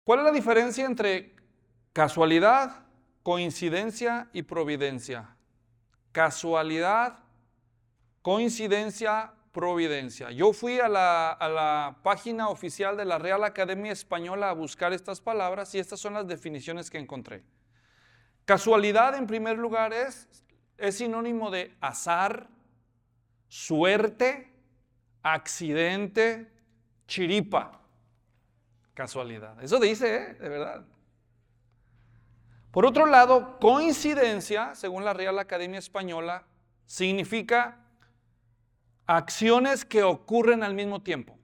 ¿Cuál es la diferencia entre casualidad, coincidencia y providencia? Casualidad, coincidencia, providencia. Yo fui a la página oficial de la Real Academia Española a buscar estas palabras y estas son las definiciones que encontré. Casualidad, en primer lugar, es sinónimo de azar, suerte, accidente, chiripa. Casualidad. Eso dice, de verdad. Por otro lado, coincidencia, según la Real Academia Española, significa acciones que ocurren al mismo tiempo.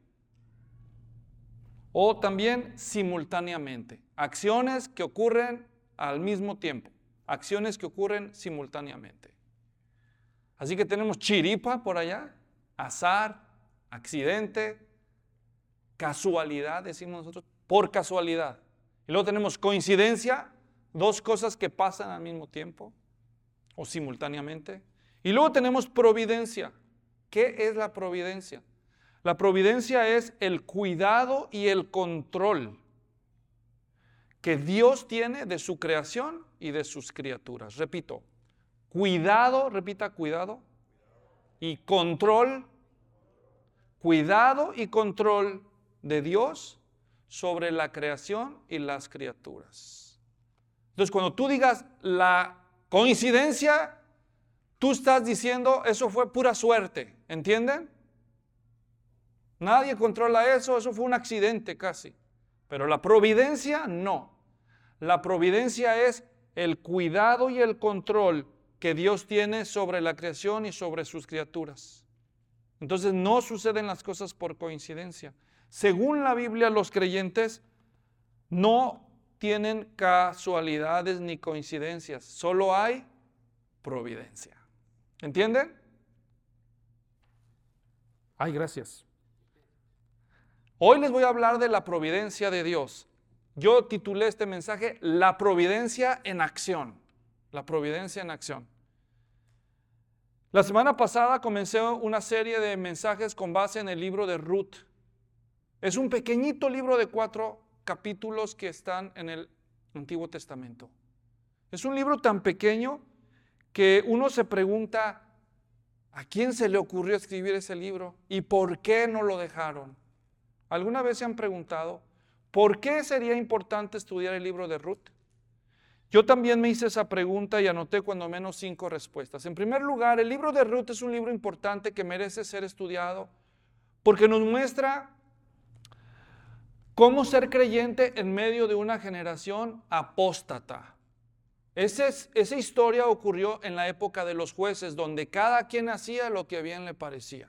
O también simultáneamente. Acciones que ocurren al mismo tiempo. Acciones que ocurren simultáneamente. Así que tenemos chiripa por allá, azar, accidente, casualidad, decimos nosotros, por casualidad. Y luego tenemos coincidencia, dos cosas que pasan al mismo tiempo o simultáneamente. Y luego tenemos providencia. ¿Qué es la providencia? La providencia es el cuidado y el control que Dios tiene de su creación y de sus criaturas. Repito, cuidado, repita, cuidado y control, cuidado y control de Dios sobre la creación y las criaturas. Entonces, cuando tú digas la coincidencia, tú estás diciendo eso fue pura suerte, ¿entienden? Nadie controla eso fue un accidente casi. Pero la providencia no. La providencia es el cuidado y el control que Dios tiene sobre la creación y sobre sus criaturas. Entonces no suceden las cosas por coincidencia. Según la Biblia, los creyentes no tienen casualidades ni coincidencias, solo hay providencia. ¿Entienden? Ay, gracias. Hoy les voy a hablar de la providencia de Dios. Yo titulé este mensaje La providencia en acción. La providencia en acción. La semana pasada comencé una serie de mensajes con base en el libro de Ruth. Es un pequeñito libro de 4 capítulos que están en el Antiguo Testamento. Es un libro tan pequeño que uno se pregunta, ¿a quién se le ocurrió escribir ese libro? ¿Y por qué no lo dejaron? ¿Alguna vez se han preguntado, por qué sería importante estudiar el libro de Ruth? Yo también me hice esa pregunta y anoté cuando menos 5 respuestas. En primer lugar, el libro de Ruth es un libro importante que merece ser estudiado porque nos muestra cómo ser creyente en medio de una generación apóstata. Esa historia ocurrió en la época de los jueces, donde cada quien hacía lo que bien le parecía.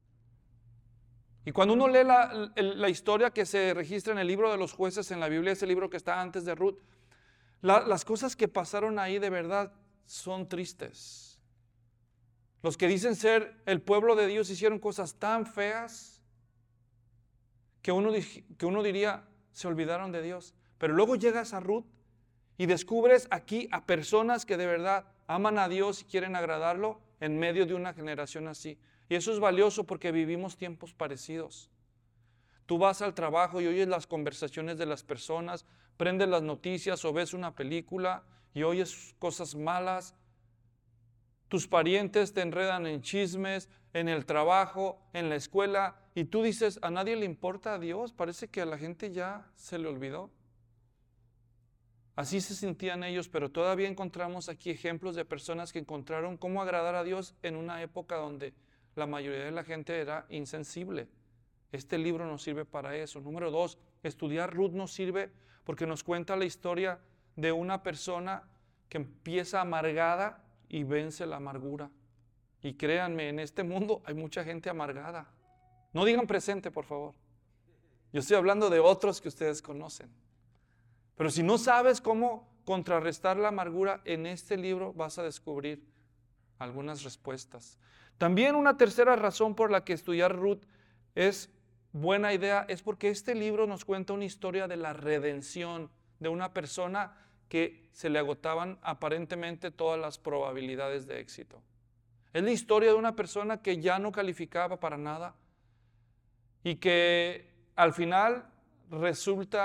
Y cuando uno lee la historia que se registra en el libro de los jueces en la Biblia, ese libro que está antes de Ruth, las cosas que pasaron ahí de verdad son tristes. Los que dicen ser el pueblo de Dios hicieron cosas tan feas que uno diría, se olvidaron de Dios. Pero luego llegas a Ruth y descubres aquí a personas que de verdad aman a Dios y quieren agradarlo en medio de una generación así. Y eso es valioso porque vivimos tiempos parecidos. Tú vas al trabajo y oyes las conversaciones de las personas, prendes las noticias o ves una película y oyes cosas malas. Tus parientes te enredan en chismes, en el trabajo, en la escuela, y tú dices, ¿a nadie le importa a Dios? Parece que a la gente ya se le olvidó. Así se sentían ellos, pero todavía encontramos aquí ejemplos de personas que encontraron cómo agradar a Dios en una época donde la mayoría de la gente era insensible. Este libro nos sirve para eso. Número 2, estudiar Ruth nos sirve porque nos cuenta la historia de una persona que empieza amargada y vence la amargura. Y créanme, en este mundo hay mucha gente amargada. No digan presente, por favor. Yo estoy hablando de otros que ustedes conocen. Pero si no sabes cómo contrarrestar la amargura, en este libro vas a descubrir algunas respuestas. También una tercera razón por la que estudiar Ruth es buena idea es porque este libro nos cuenta una historia de la redención de una persona que se le agotaban aparentemente todas las probabilidades de éxito. Es la historia de una persona que ya no calificaba para nada y que al final resulta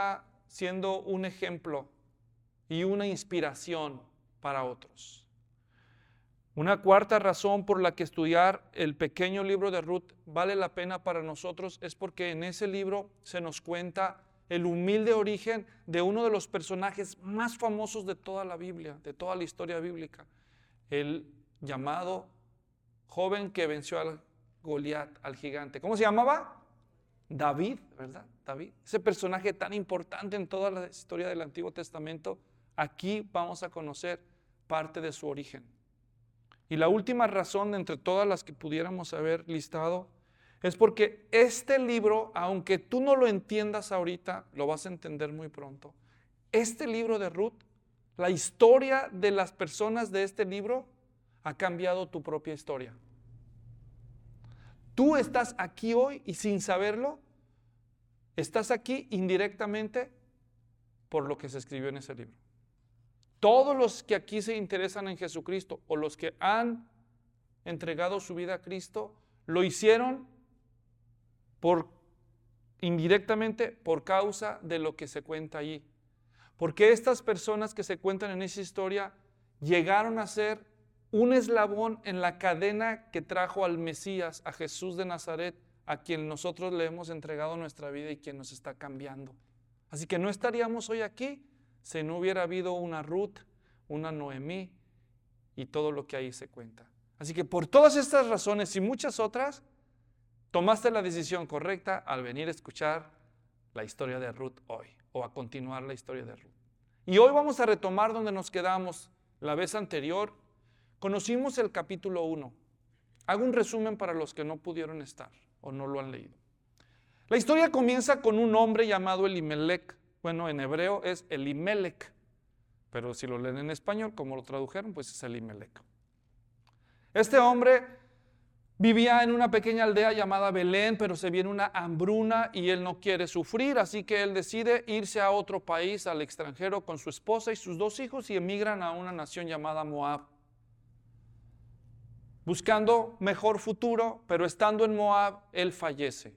siendo un ejemplo y una inspiración para otros. Una cuarta razón por la que estudiar el pequeño libro de Ruth vale la pena para nosotros es porque en ese libro se nos cuenta el humilde origen de uno de los personajes más famosos de toda la Biblia, de toda la historia bíblica, el llamado joven que venció al Goliat, al gigante. ¿Cómo se llamaba? David, ¿verdad? David, ese personaje tan importante en toda la historia del Antiguo Testamento. Aquí vamos a conocer parte de su origen. Y la última razón, entre todas las que pudiéramos haber listado, es porque este libro, aunque tú no lo entiendas ahorita, lo vas a entender muy pronto. Este libro de Ruth, la historia de las personas de este libro, ha cambiado tu propia historia. Tú estás aquí hoy y sin saberlo, estás aquí indirectamente por lo que se escribió en ese libro. Todos los que aquí se interesan en Jesucristo o los que han entregado su vida a Cristo, lo hicieron indirectamente por causa de lo que se cuenta allí. Porque estas personas que se cuentan en esa historia llegaron a ser un eslabón en la cadena que trajo al Mesías, a Jesús de Nazaret, a quien nosotros le hemos entregado nuestra vida y quien nos está cambiando. Así que no estaríamos hoy aquí si no hubiera habido una Ruth, una Noemí y todo lo que ahí se cuenta. Así que por todas estas razones y muchas otras, tomaste la decisión correcta al venir a escuchar la historia de Ruth hoy, o a continuar la historia de Ruth. Y hoy vamos a retomar donde nos quedamos la vez anterior. Conocimos el capítulo 1. Hago un resumen para los que no pudieron estar o no lo han leído. La historia comienza con un hombre llamado Elimelech. Bueno, en hebreo es Elimelech, pero si lo leen en español, como lo tradujeron, pues es Elimelech. Este hombre vivía en una pequeña aldea llamada Belén, pero se viene una hambruna y él no quiere sufrir, así que él decide irse a otro país, al extranjero, con su esposa y sus 2 hijos y emigran a una nación llamada Moab. Buscando mejor futuro, pero estando en Moab, él fallece.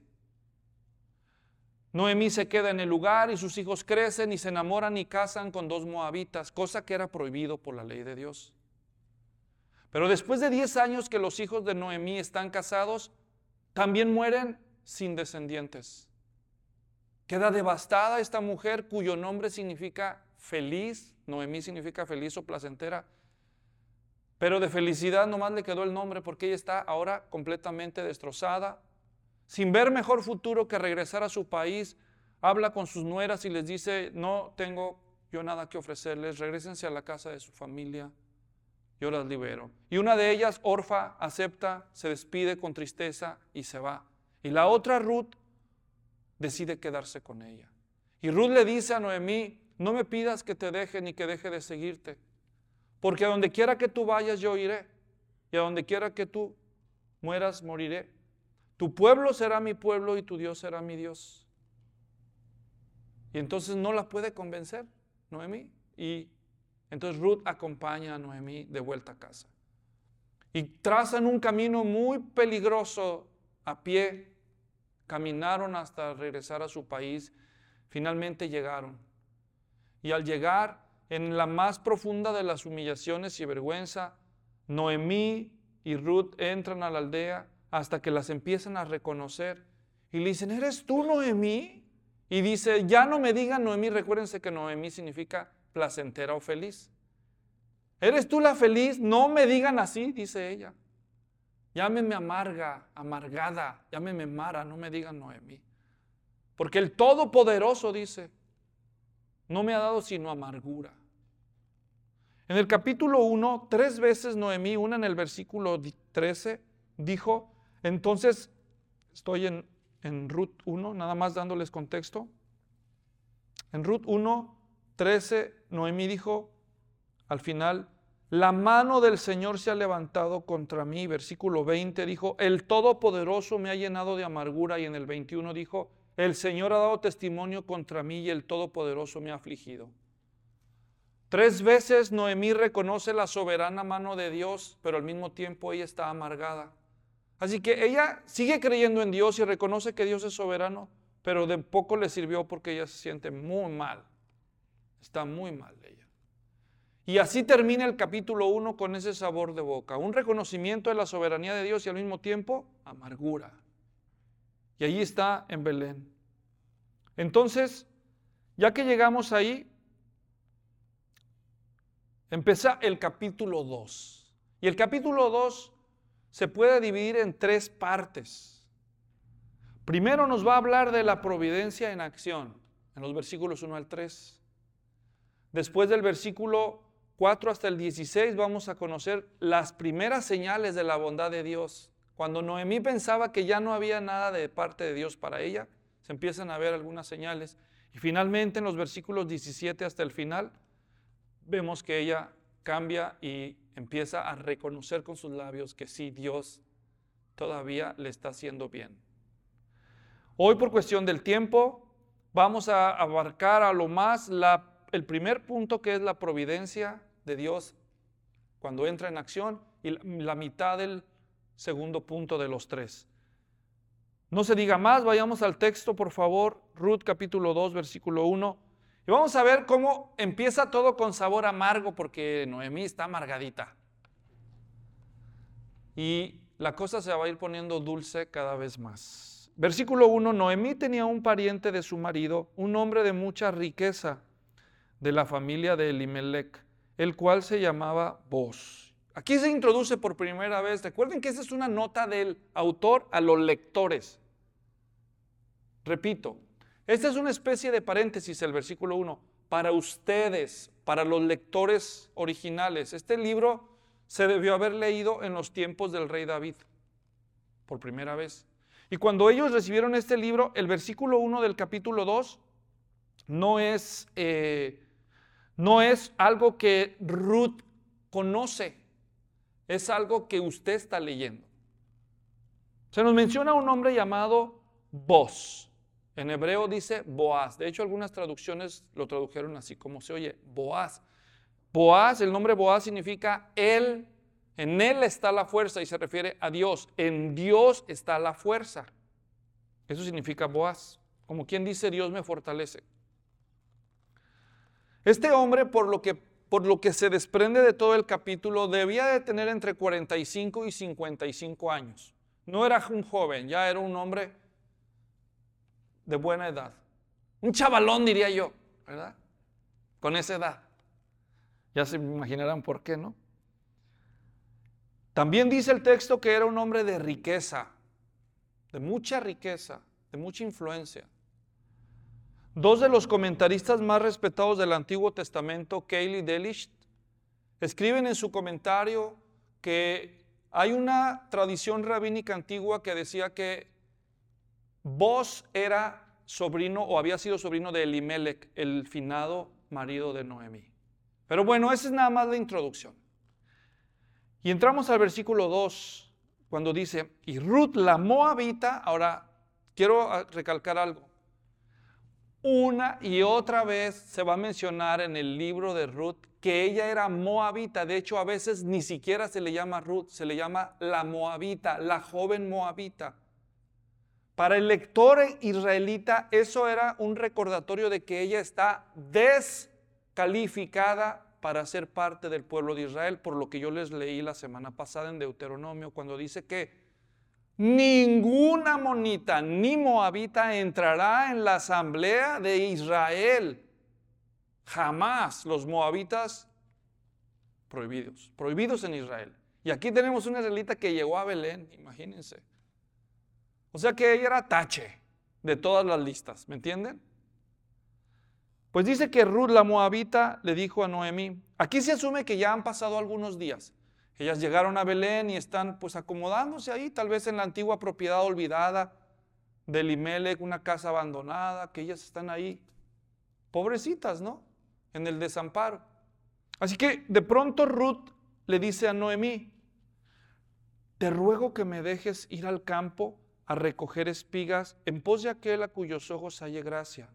Noemí se queda en el lugar y sus hijos crecen y se enamoran y casan con 2 moabitas, cosa que era prohibido por la ley de Dios. Pero después de 10 años que los hijos de Noemí están casados, también mueren sin descendientes. Queda devastada esta mujer cuyo nombre significa feliz, Noemí significa feliz o placentera, pero de felicidad nomás le quedó el nombre porque ella está ahora completamente destrozada. Sin ver mejor futuro que regresar a su país, habla con sus nueras y les dice, no tengo yo nada que ofrecerles, regrésense a la casa de su familia, yo las libero. Y una de ellas, Orfa, acepta, se despide con tristeza y se va. Y la otra, Ruth, decide quedarse con ella. Y Ruth le dice a Noemí, no me pidas que te deje ni que deje de seguirte, porque a donde quiera que tú vayas yo iré, y a donde quiera que tú mueras moriré. Tu pueblo será mi pueblo y tu Dios será mi Dios. Y entonces no la puede convencer Noemí. Y entonces Ruth acompaña a Noemí de vuelta a casa. Y trazan un camino muy peligroso a pie. Caminaron hasta regresar a su país. Finalmente llegaron. Y al llegar, en la más profunda de las humillaciones y vergüenza, Noemí y Ruth entran a la aldea hasta que las empiezan a reconocer y le dicen, ¿eres tú Noemí? Y dice, ya no me digan Noemí, recuérdense que Noemí significa placentera o feliz. ¿Eres tú la feliz? No me digan así, dice ella. Llámeme amarga, amargada, llámeme Mara, no me digan Noemí. Porque el Todopoderoso dice, no me ha dado sino amargura. En el capítulo 1, 3 veces Noemí, una en el versículo 13, dijo, entonces, estoy en Ruth 1, nada más dándoles contexto. En Ruth 1, 13, Noemí dijo al final, la mano del Señor se ha levantado contra mí. Versículo 20 dijo, el Todopoderoso me ha llenado de amargura. Y en el 21 dijo, el Señor ha dado testimonio contra mí y el Todopoderoso me ha afligido. 3 veces Noemí reconoce la soberana mano de Dios, pero al mismo tiempo ella está amargada. Así que ella sigue creyendo en Dios y reconoce que Dios es soberano, pero de poco le sirvió porque ella se siente muy mal. Está muy mal ella. Y así termina el capítulo 1 con ese sabor de boca. Un reconocimiento de la soberanía de Dios y al mismo tiempo amargura. Y allí está en Belén. Entonces, ya que llegamos ahí, empieza el capítulo 2. Y el capítulo 2 se puede dividir en 3 partes. Primero nos va a hablar de la providencia en acción, en los versículos 1 al 3. Después del versículo 4 hasta el 16 vamos a conocer las primeras señales de la bondad de Dios. Cuando Noemí pensaba que ya no había nada de parte de Dios para ella, se empiezan a ver algunas señales. Y finalmente en los versículos 17 hasta el final, vemos que ella cambia y empieza a reconocer con sus labios que sí, Dios todavía le está haciendo bien. Hoy, por cuestión del tiempo, vamos a abarcar a lo más el primer punto, que es la providencia de Dios cuando entra en acción, y la mitad del segundo punto de los 3. No se diga más, vayamos al texto, por favor. Ruth capítulo 2, versículo 1. Y vamos a ver cómo empieza todo con sabor amargo, porque Noemí está amargadita. Y la cosa se va a ir poniendo dulce cada vez más. Versículo 1, Noemí tenía un pariente de su marido, un hombre de mucha riqueza, de la familia de Elimelec, el cual se llamaba Boz. Aquí se introduce por primera vez. Recuerden que esa es una nota del autor a los lectores. Repito, esta es una especie de paréntesis, el versículo 1, para ustedes, para los lectores originales. Este libro se debió haber leído en los tiempos del rey David, por primera vez. Y cuando ellos recibieron este libro, el versículo 1 del capítulo 2 no es algo que Ruth conoce, es algo que usted está leyendo. Se nos menciona un hombre llamado Boz. En hebreo dice Boaz. De hecho, algunas traducciones lo tradujeron así como se oye, Boaz. Boaz, el nombre Boaz significa él, en él está la fuerza, y se refiere a Dios. En Dios está la fuerza. Eso significa Boaz. Como quien dice, Dios me fortalece. Este hombre, por lo que se desprende de todo el capítulo, debía de tener entre 45 y 55 años. No era un joven, ya era un hombre de buena edad. Un chavalón, diría yo, ¿verdad? Con esa edad. Ya se imaginarán por qué, ¿no? También dice el texto que era un hombre de riqueza, de mucha influencia. Dos de los comentaristas más respetados del Antiguo Testamento, Keil y Delitzsch, escriben en su comentario que hay una tradición rabínica antigua que decía que Boz era sobrino o había sido sobrino de Elimelec, el finado marido de Noemí. Pero bueno, esa es nada más la introducción. Y entramos al versículo 2, cuando dice, y Ruth la moabita. Ahora, quiero recalcar algo. Una y otra vez se va a mencionar en el libro de Ruth que ella era moabita. De hecho, a veces ni siquiera se le llama Ruth, se le llama la moabita, la joven moabita. Para el lector israelita, eso era un recordatorio de que ella está descalificada para ser parte del pueblo de Israel, por lo que yo les leí la semana pasada en Deuteronomio, cuando dice que ningún amonita ni moabita entrará en la asamblea de Israel. Jamás. Los moabitas prohibidos en Israel. Y aquí tenemos una israelita que llegó a Belén, imagínense. O sea que ella era tache de todas las listas, ¿me entienden? Pues dice que Ruth la moabita le dijo a Noemí, aquí se asume que ya han pasado algunos días. Ellas llegaron a Belén y están pues acomodándose ahí, tal vez en la antigua propiedad olvidada de Elimelec, una casa abandonada, que ellas están ahí, pobrecitas, ¿no? En el desamparo. Así que de pronto Ruth le dice a Noemí, te ruego que me dejes ir al campo a recoger espigas en pos de aquel a cuyos ojos halle gracia.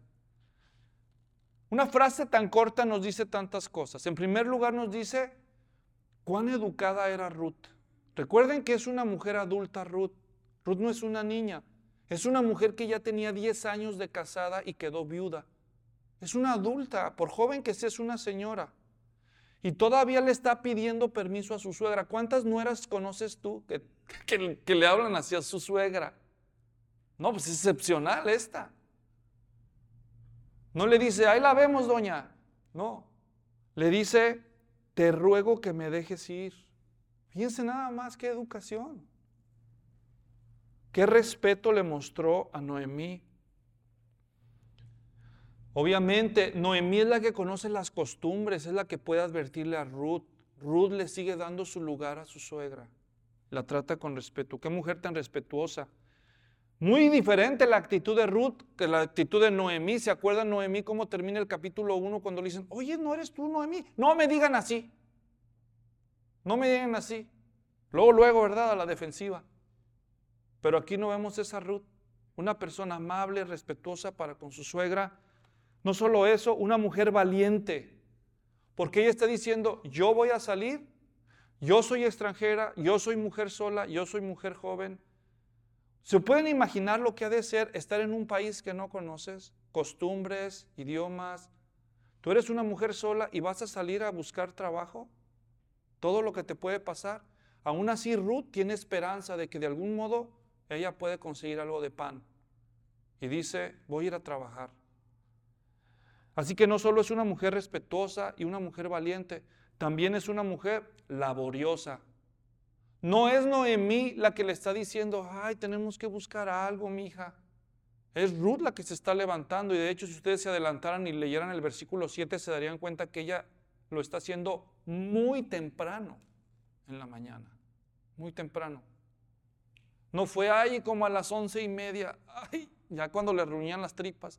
Una frase tan corta nos dice tantas cosas. En primer lugar nos dice cuán educada era Ruth. Recuerden que es una mujer adulta Ruth. Ruth no es una niña. Es una mujer que ya tenía 10 años de casada y quedó viuda. Es una adulta, por joven que sea, es una señora. Y todavía le está pidiendo permiso a su suegra. ¿Cuántas nueras conoces tú que le hablan así a su suegra? No, pues es excepcional esta. No le dice, ahí la vemos, doña. No, le dice, te ruego que me dejes ir. Fíjense nada más, qué educación. Qué respeto le mostró a Noemí. Obviamente, Noemí es la que conoce las costumbres, es la que puede advertirle a Ruth. Ruth le sigue dando su lugar a su suegra. La trata con respeto. Qué mujer tan respetuosa. Muy diferente la actitud de Ruth que la actitud de Noemí. ¿Se acuerdan Noemí cómo termina el capítulo 1 cuando le dicen, oye, ¿no eres tú, Noemí? No me digan así. No me digan así. Luego, ¿verdad? A la defensiva. Pero aquí no vemos esa Ruth. Una persona amable, respetuosa para con su suegra. No solo eso, una mujer valiente. Porque ella está diciendo, yo voy a salir, yo soy extranjera, yo soy mujer sola, yo soy mujer joven. ¿Se pueden imaginar lo que ha de ser estar en un país que no conoces? Costumbres, idiomas. Tú eres una mujer sola y vas a salir a buscar trabajo. Todo lo que te puede pasar. Aún así, Ruth tiene esperanza de que de algún modo ella puede conseguir algo de pan. Y dice, voy a ir a trabajar. Así que no solo es una mujer respetuosa y una mujer valiente, también es una mujer laboriosa. No es Noemí la que le está diciendo, ay, tenemos que buscar algo, mija. Es Ruth la que se está levantando y de hecho si ustedes se adelantaran y leyeran el versículo 7 se darían cuenta que ella lo está haciendo muy temprano en la mañana, muy temprano. No fue ahí como a las 11:30, ay, ya cuando le ruñían las tripas.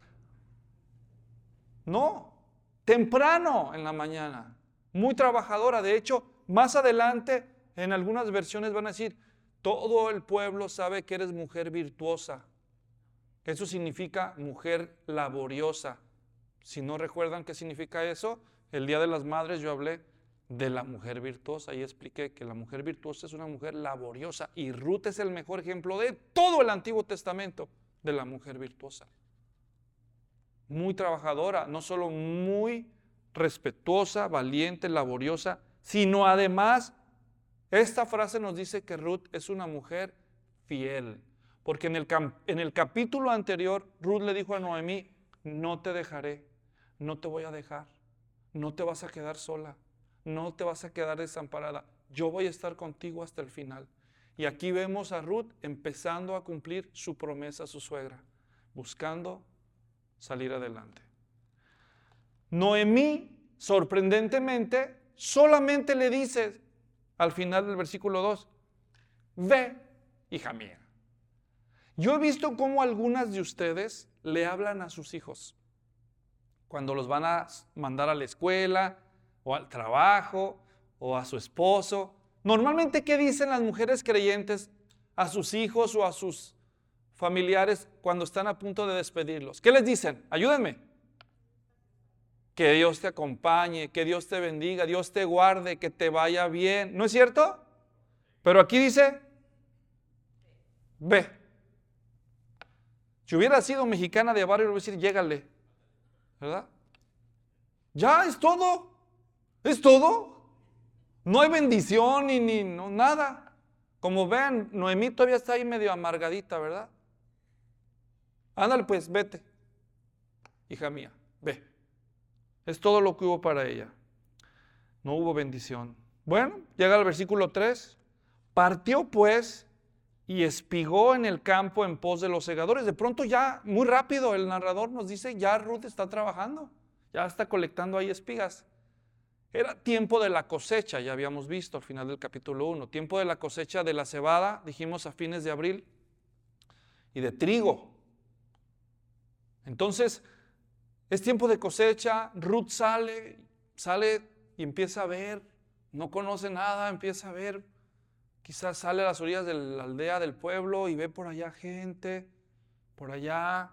No, temprano en la mañana, muy trabajadora. De hecho, más adelante en algunas versiones van a decir, todo el pueblo sabe que eres mujer virtuosa. Eso significa mujer laboriosa. Si no recuerdan qué significa eso, el Día de las Madres yo hablé de la mujer virtuosa y expliqué que la mujer virtuosa es una mujer laboriosa y Ruth es el mejor ejemplo de todo el Antiguo Testamento de la mujer virtuosa. Muy trabajadora, no solo muy respetuosa, valiente, laboriosa, sino además, esta frase nos dice que Ruth es una mujer fiel. Porque en el capítulo anterior, Ruth le dijo a Noemí, no te dejaré, no te voy a dejar, no te vas a quedar sola, no te vas a quedar desamparada, yo voy a estar contigo hasta el final. Y aquí vemos a Ruth empezando a cumplir su promesa a su suegra, buscando salir adelante. Noemí, sorprendentemente, solamente le dice al final del versículo 2, ve, hija mía. Yo he visto cómo algunas de ustedes le hablan a sus hijos cuando los van a mandar a la escuela o al trabajo o a su esposo. Normalmente, ¿qué dicen las mujeres creyentes a sus hijos o a sus familiares cuando están a punto de despedirlos? ¿Qué les dicen? Ayúdenme. Que Dios te acompañe, que Dios te bendiga, Dios te guarde, que te vaya bien. ¿No es cierto? Pero aquí dice, ve. Si hubiera sido mexicana de barrio, le voy a decir, llégale. ¿Verdad? Ya, es todo. Es todo. No hay bendición ni nada. Como ven, Noemí todavía está ahí medio amargadita, ¿verdad? Ándale pues, vete. Hija mía, ve. Es todo lo que hubo para ella. No hubo bendición. Bueno, llega el versículo 3. Partió pues y espigó en el campo en pos de los segadores. De pronto ya, muy rápido, el narrador nos dice, ya Ruth está trabajando. Ya está colectando ahí espigas. Era tiempo de la cosecha, ya habíamos visto al final del capítulo 1. Tiempo de la cosecha de la cebada, dijimos a fines de abril, y de trigo. Entonces, es tiempo de cosecha, Ruth sale y empieza a ver, no conoce nada, empieza a ver, quizás sale a las orillas de la aldea del pueblo y ve por allá gente, por allá.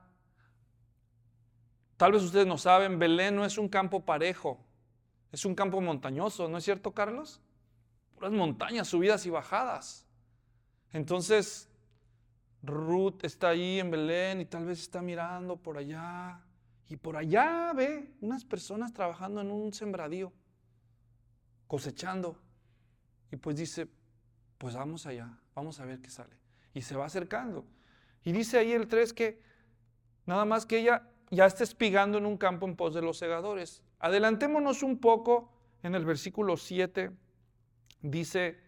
Tal vez ustedes no saben, Belén no es un campo parejo, es un campo montañoso, ¿no es cierto, Carlos? Puras montañas, subidas y bajadas. Entonces, Ruth está ahí en Belén y tal vez está mirando por allá. Y por allá ve unas personas trabajando en un sembradío, cosechando. Y pues dice, pues vamos allá, vamos a ver qué sale. Y se va acercando. Y dice ahí el 3 que nada más que ella ya está espigando en un campo en pos de los segadores. Adelantémonos un poco en el versículo 7. Dice,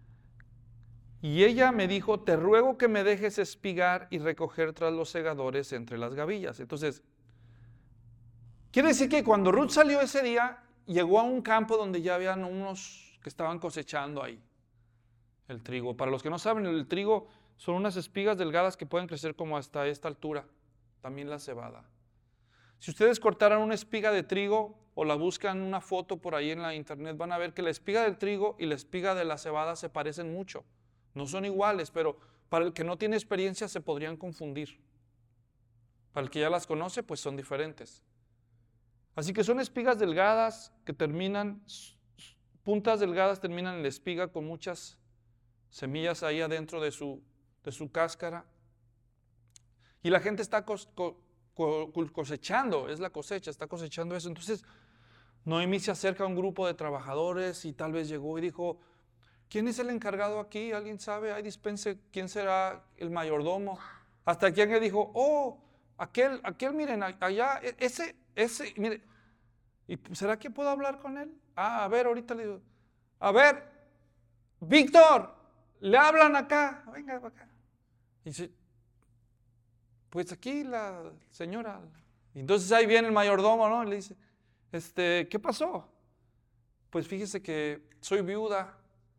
y ella me dijo, te ruego que me dejes espigar y recoger tras los segadores entre las gavillas. Entonces, quiere decir que cuando Ruth salió ese día, llegó a un campo donde ya habían unos que estaban cosechando ahí el trigo. Para los que no saben, el trigo son unas espigas delgadas que pueden crecer como hasta esta altura. También la cebada. Si ustedes cortaran una espiga de trigo o la buscan una foto por ahí en la internet, van a ver que la espiga del trigo y la espiga de la cebada se parecen mucho. No son iguales, pero para el que no tiene experiencia se podrían confundir. Para el que ya las conoce, pues son diferentes. Así que son espigas delgadas que terminan, puntas delgadas terminan en la espiga con muchas semillas ahí adentro de su cáscara. Y la gente está cosechando, es la cosecha, está cosechando eso. Entonces Noemí se acerca a un grupo de trabajadores y tal vez llegó y dijo, ¿quién es el encargado aquí? ¿Alguien sabe? Ahí dispense, ¿quién será el mayordomo? Hasta que alguien dijo, oh, aquel, miren, allá, ese, mire, ¿y será que puedo hablar con él? A ver, ahorita le digo, a ver, Víctor, le hablan acá, venga acá. Y dice, pues aquí la señora. Y entonces ahí viene el mayordomo, ¿no? Y le dice, ¿qué pasó? Pues fíjese que soy viuda.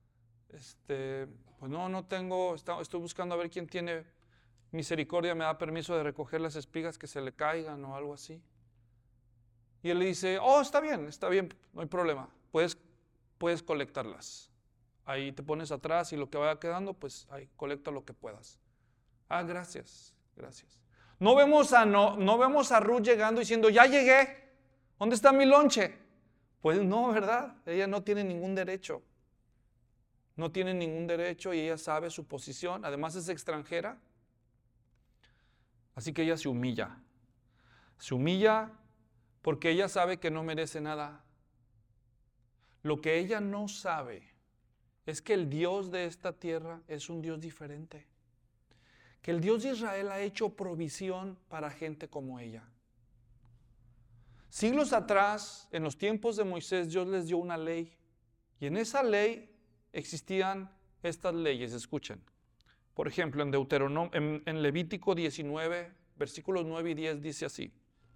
Pues no tengo, estoy buscando a ver quién tiene misericordia, me da permiso de recoger las espigas que se le caigan o algo así. Y él le dice, oh, está bien, no hay problema, puedes colectarlas. Ahí te pones atrás y lo que vaya quedando, pues ahí colecta lo que puedas. Ah, gracias. No vemos a Ruth llegando diciendo, ya llegué, ¿dónde está mi lonche? Pues no, ¿verdad? Ella no tiene ningún derecho. No tiene ningún derecho y ella sabe su posición. Además es extranjera. Así que ella se humilla. Se humilla porque ella sabe que no merece nada. Lo que ella no sabe es que el Dios de esta tierra es un Dios diferente. Que el Dios de Israel ha hecho provisión para gente como ella. Siglos atrás, en los tiempos de Moisés, Dios les dio una ley. Y en esa ley existían estas leyes, escuchen. Por ejemplo, en Deuteronomio, en Levítico 19, versículos 9 y 10 dice así.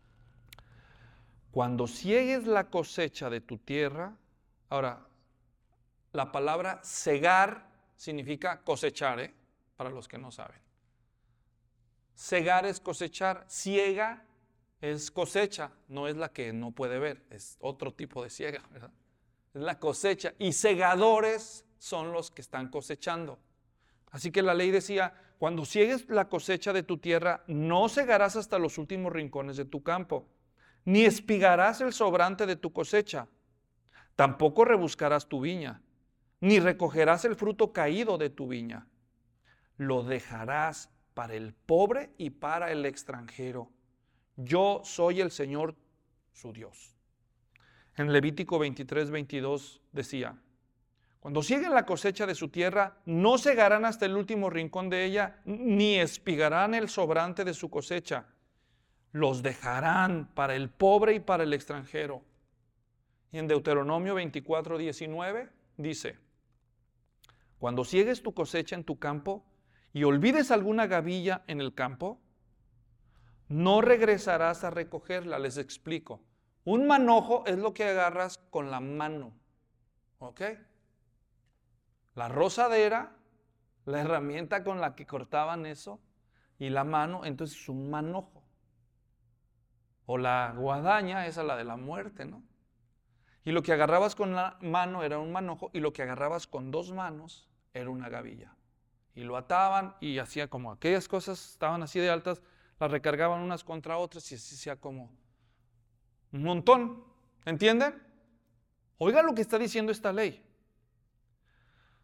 Cuando ciegues la cosecha de tu tierra, ahora, la palabra segar significa cosechar, para los que no saben. Segar es cosechar, ciega es cosecha, no es la que no puede ver, es otro tipo de ciega, ¿verdad? Es la cosecha y segadores son los que están cosechando. Así que la ley decía, cuando ciegues la cosecha de tu tierra, no segarás hasta los últimos rincones de tu campo, ni espigarás el sobrante de tu cosecha, tampoco rebuscarás tu viña, ni recogerás el fruto caído de tu viña. Lo dejarás para el pobre y para el extranjero. Yo soy el Señor, su Dios. En Levítico 23, 22 decía, cuando cieguen la cosecha de su tierra, no segarán hasta el último rincón de ella, ni espigarán el sobrante de su cosecha. Los dejarán para el pobre y para el extranjero. Y en Deuteronomio 24, 19 dice, cuando ciegues tu cosecha en tu campo y olvides alguna gavilla en el campo, no regresarás a recogerla. Les explico. Un manojo es lo que agarras con la mano, ¿ok? La rozadera, la herramienta con la que cortaban eso, y la mano, entonces es un manojo. O la guadaña, esa la de la muerte, ¿no? Y lo que agarrabas con la mano era un manojo, y lo que agarrabas con dos manos era una gavilla. Y lo ataban y hacía como aquellas cosas estaban así de altas, las recargaban unas contra otras y así hacía como un montón. ¿Entienden? Oiga lo que está diciendo esta ley.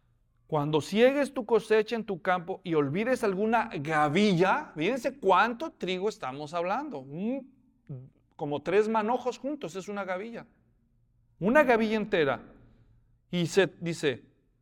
Cuando ciegues tu cosecha en tu campo y olvides alguna gavilla, fíjense cuánto trigo estamos hablando. Como 3 manojos juntos es una gavilla. Una gavilla entera. Y dice,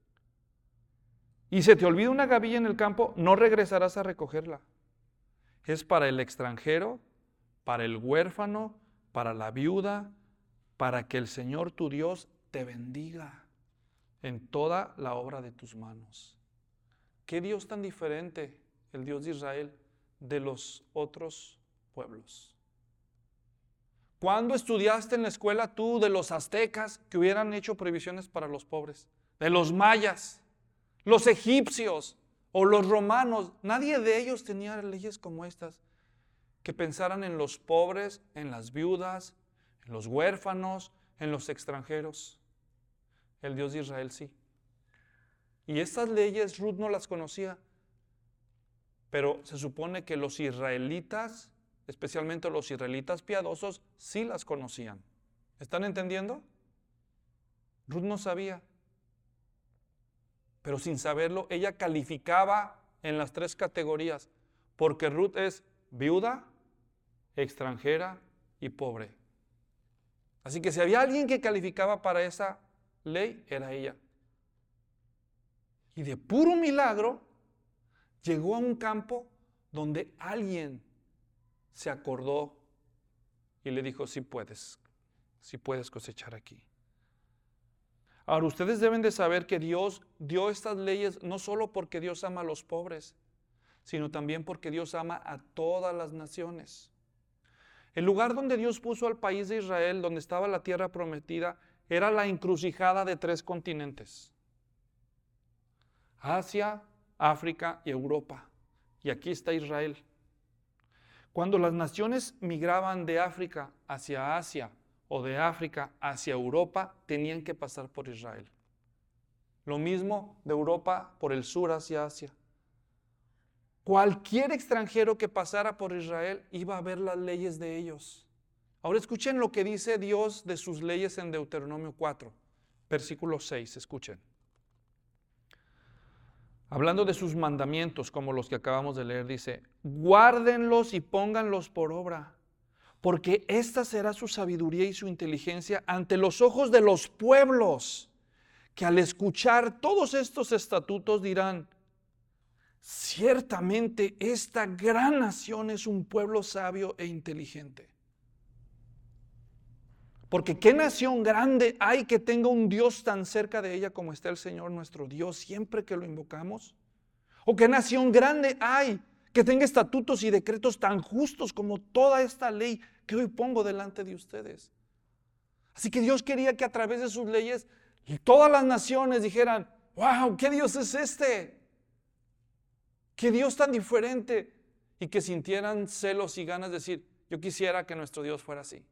y se te olvida una gavilla en el campo, no regresarás a recogerla. Es para el extranjero, para el huérfano, para la viuda, para que el Señor tu Dios te bendiga en toda la obra de tus manos. ¿Qué Dios tan diferente, el Dios de Israel, de los otros pueblos? ¿Cuándo estudiaste en la escuela tú de los aztecas que hubieran hecho prohibiciones para los pobres? De los mayas, los egipcios o los romanos. Nadie de ellos tenía leyes como estas, que pensaran en los pobres, en las viudas, en los huérfanos, en los extranjeros. El Dios de Israel sí. Y estas leyes Ruth no las conocía, pero se supone que los israelitas, especialmente los israelitas piadosos, sí las conocían. ¿Están entendiendo? Ruth no sabía, pero sin saberlo, ella calificaba en las 3 categorías, porque Ruth es viuda, extranjera y pobre. Así que si había alguien que calificaba para esa ley, era ella. Y de puro milagro, llegó a un campo donde alguien se acordó y le dijo, sí puedes cosechar aquí. Ahora, ustedes deben de saber que Dios dio estas leyes no solo porque Dios ama a los pobres, sino también porque Dios ama a todas las naciones. El lugar donde Dios puso al país de Israel, donde estaba la tierra prometida, era la encrucijada de 3 continentes: Asia, África y Europa. Y aquí está Israel. Cuando las naciones migraban de África hacia Asia o de África hacia Europa, tenían que pasar por Israel. Lo mismo de Europa por el sur hacia Asia. Cualquier extranjero que pasara por Israel iba a ver las leyes de ellos. Ahora escuchen lo que dice Dios de sus leyes en Deuteronomio 4, versículo 6, escuchen. Hablando de sus mandamientos, como los que acabamos de leer, dice, guárdenlos y pónganlos por obra, porque esta será su sabiduría y su inteligencia ante los ojos de los pueblos, que al escuchar todos estos estatutos dirán, ciertamente esta gran nación es un pueblo sabio e inteligente. Porque ¿qué nación grande hay que tenga un Dios tan cerca de ella como está el Señor nuestro Dios siempre que lo invocamos? ¿O qué nación grande hay que tenga estatutos y decretos tan justos como toda esta ley que hoy pongo delante de ustedes? Así que Dios quería que a través de sus leyes todas las naciones dijeran, wow, ¿qué Dios es este? ¿Qué Dios tan diferente? Y que sintieran celos y ganas de decir, yo quisiera que nuestro Dios fuera así.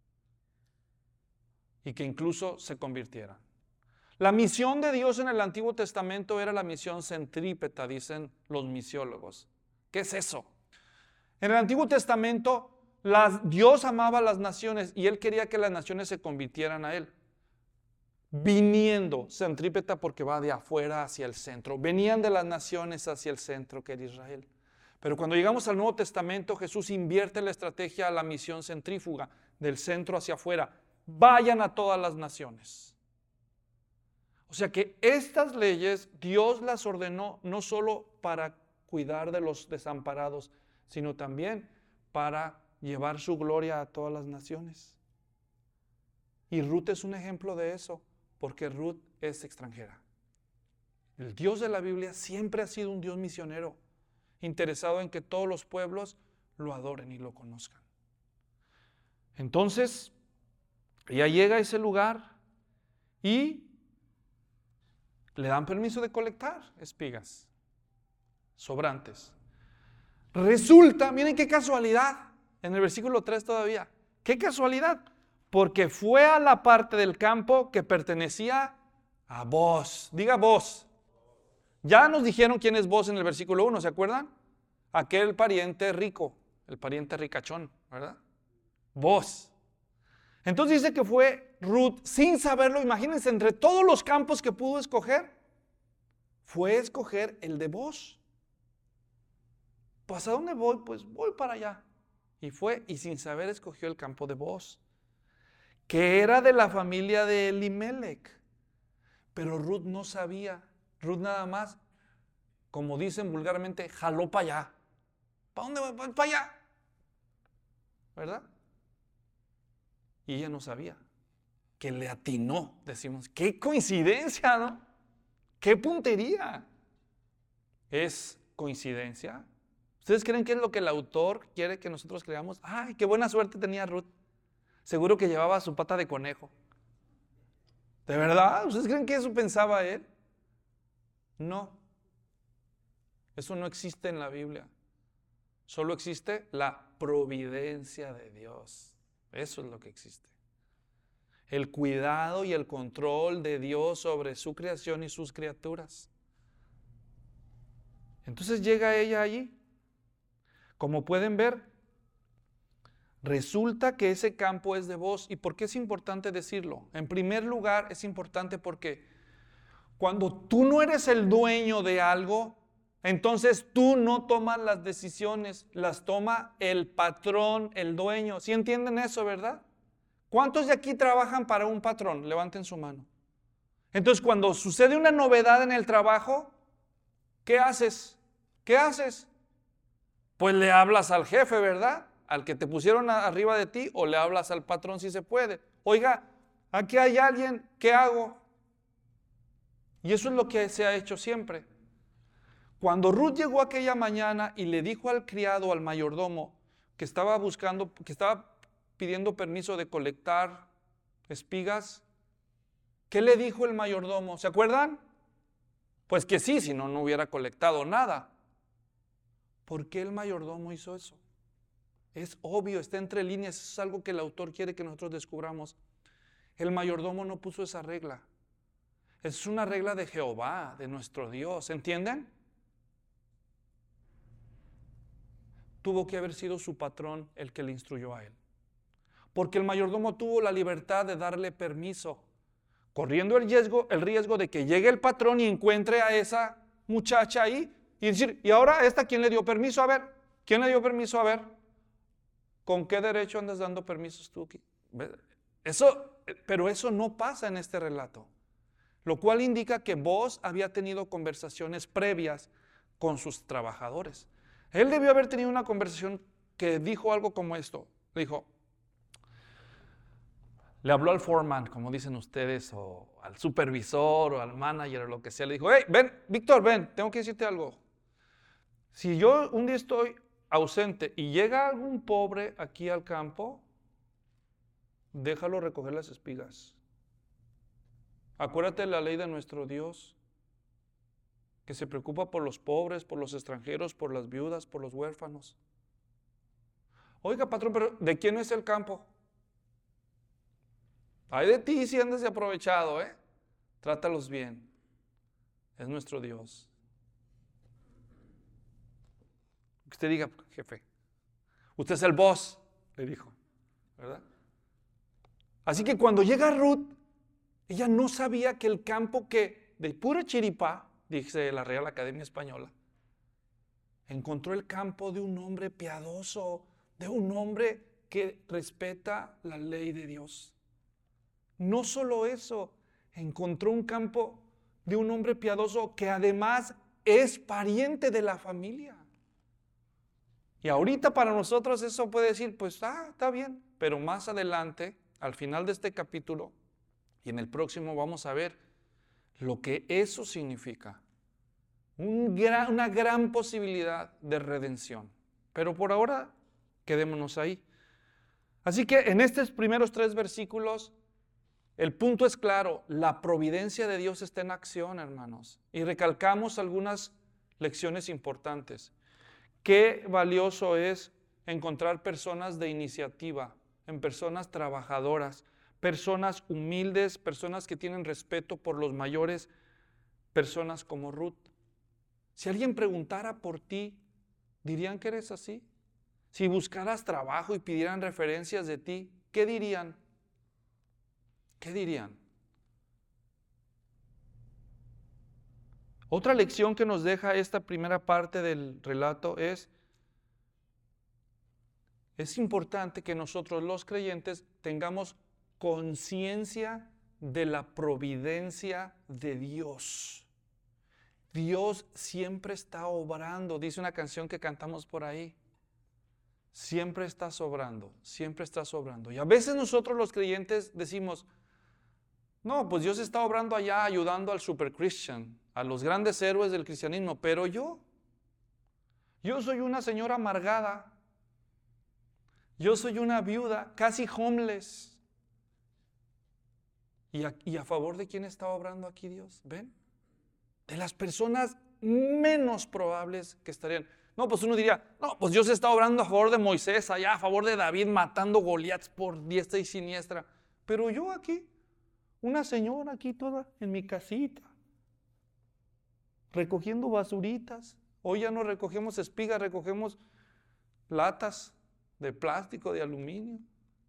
Y que incluso se convirtieran. La misión de Dios en el Antiguo Testamento era la misión centrípeta, dicen los misiólogos. ¿Qué es eso? En el Antiguo Testamento, Dios amaba a las naciones y Él quería que las naciones se convirtieran a Él. Viniendo, centrípeta porque va de afuera hacia el centro. Venían de las naciones hacia el centro, que era Israel. Pero cuando llegamos al Nuevo Testamento, Jesús invierte la estrategia a la misión centrífuga, del centro hacia afuera. Vayan a todas las naciones. O sea que estas leyes Dios las ordenó no solo para cuidar de los desamparados, sino también para llevar su gloria a todas las naciones. Y Ruth es un ejemplo de eso, porque Ruth es extranjera. El Dios de la Biblia siempre ha sido un Dios misionero, interesado en que todos los pueblos lo adoren y lo conozcan. Entonces, ella llega a ese lugar y le dan permiso de colectar espigas sobrantes. Resulta, miren qué casualidad, en el versículo 3 todavía, qué casualidad, porque fue a la parte del campo que pertenecía a Booz. Diga Booz. Ya nos dijeron quién es Booz en el versículo 1, ¿se acuerdan? Aquel pariente rico, el pariente ricachón, ¿verdad? Booz. Entonces dice que fue Ruth, sin saberlo, imagínense, entre todos los campos que pudo escoger, fue escoger el de Booz. ¿Pues a dónde voy? Pues voy para allá. Y fue, y sin saber escogió el campo de Booz, que era de la familia de Elimelech. Pero Ruth no sabía. Ruth nada más, como dicen vulgarmente, jaló para allá. ¿Para dónde voy? Para allá. ¿Verdad? Y ella no sabía. Que le atinó, decimos. ¡Qué coincidencia!, ¿no? ¡Qué puntería! ¿Es coincidencia? ¿Ustedes creen que es lo que el autor quiere que nosotros creamos? ¡Ay, qué buena suerte tenía Ruth! Seguro que llevaba su pata de conejo. ¿De verdad? ¿Ustedes creen que eso pensaba él? No. Eso no existe en la Biblia. Solo existe la providencia de Dios. Eso es lo que existe. El cuidado y el control de Dios sobre su creación y sus criaturas. Entonces llega ella allí. Como pueden ver, resulta que ese campo es de Booz. ¿Y por qué es importante decirlo? En primer lugar, es importante porque cuando tú no eres el dueño de algo, entonces tú no tomas las decisiones, las toma el patrón, el dueño. ¿Sí entienden eso, verdad? ¿Cuántos de aquí trabajan para un patrón? Levanten su mano. Entonces, cuando sucede una novedad en el trabajo, ¿qué haces? ¿Qué haces? Pues le hablas al jefe, ¿verdad? Al que te pusieron arriba de ti, o le hablas al patrón si se puede. Oiga, aquí hay alguien, ¿qué hago? Y eso es lo que se ha hecho siempre. Cuando Ruth llegó aquella mañana y le dijo al criado, al mayordomo, que estaba pidiendo permiso de colectar espigas, ¿qué le dijo el mayordomo? ¿Se acuerdan? Pues que sí, si no, no hubiera colectado nada. ¿Por qué el mayordomo hizo eso? Es obvio, está entre líneas, es algo que el autor quiere que nosotros descubramos. El mayordomo no puso esa regla. Es una regla de Jehová, de nuestro Dios, ¿entienden? Tuvo que haber sido su patrón el que le instruyó a él. Porque el mayordomo tuvo la libertad de darle permiso, corriendo el riesgo de que llegue el patrón y encuentre a esa muchacha ahí y decir, ¿y ahora esta quién le dio permiso? A ver, ¿quién le dio permiso? A ver, ¿con qué derecho andas dando permisos tú aquí? Pero eso no pasa en este relato, lo cual indica que Booz había tenido conversaciones previas con sus trabajadores. Él debió haber tenido una conversación que dijo algo como esto. Le habló al foreman, como dicen ustedes, o al supervisor, o al manager, o lo que sea. Le dijo, hey, ven, Víctor, ven, tengo que decirte algo. Si yo un día estoy ausente y llega algún pobre aquí al campo, déjalo recoger las espigas. Acuérdate de la ley de nuestro Dios, que se preocupa por los pobres, por los extranjeros, por las viudas, por los huérfanos. Oiga, patrón, pero ¿de quién es el campo? Ay de ti si andas de aprovechado, ¿eh? Trátalos bien. Es nuestro Dios. Usted diga, jefe, usted es el boss, le dijo, ¿verdad? Así que cuando llega Ruth, ella no sabía que el campo que de pura chiripá, dice la Real Academia Española, encontró el campo de un hombre piadoso, de un hombre que respeta la ley de Dios. No solo eso, encontró un campo de un hombre piadoso que además es pariente de la familia. Y ahorita para nosotros eso puede decir, pues está bien, pero más adelante, al final de este capítulo y en el próximo vamos a ver lo que eso significa. Una gran posibilidad de redención. Pero por ahora, quedémonos ahí. Así que en estos primeros 3 versículos, el punto es claro, la providencia de Dios está en acción, hermanos. Y recalcamos algunas lecciones importantes. Qué valioso es encontrar personas de iniciativa, en personas trabajadoras, personas humildes, personas que tienen respeto por los mayores, personas como Ruth. Si alguien preguntara por ti, ¿dirían que eres así? Si buscaras trabajo y pidieran referencias de ti, ¿qué dirían? ¿Qué dirían? Otra lección que nos deja esta primera parte del relato es importante que nosotros los creyentes tengamos conciencia de la providencia de Dios. Dios siempre está obrando, dice una canción que cantamos por ahí. Siempre está sobrando, siempre está sobrando. Y a veces nosotros los creyentes decimos, no, pues Dios está obrando allá ayudando al super Christian, a los grandes héroes del cristianismo, pero yo soy una señora amargada, yo soy una viuda, casi homeless. ¿Y a favor de quién está obrando aquí Dios? ¿Ven? De las personas menos probables que estarían. No, pues uno diría, no, pues Dios está obrando a favor de Moisés, allá a favor de David, matando Goliaths por diestra y siniestra. Pero yo aquí, una señora aquí toda en mi casita, recogiendo basuritas. Hoy ya no recogemos espigas, recogemos latas de plástico, de aluminio.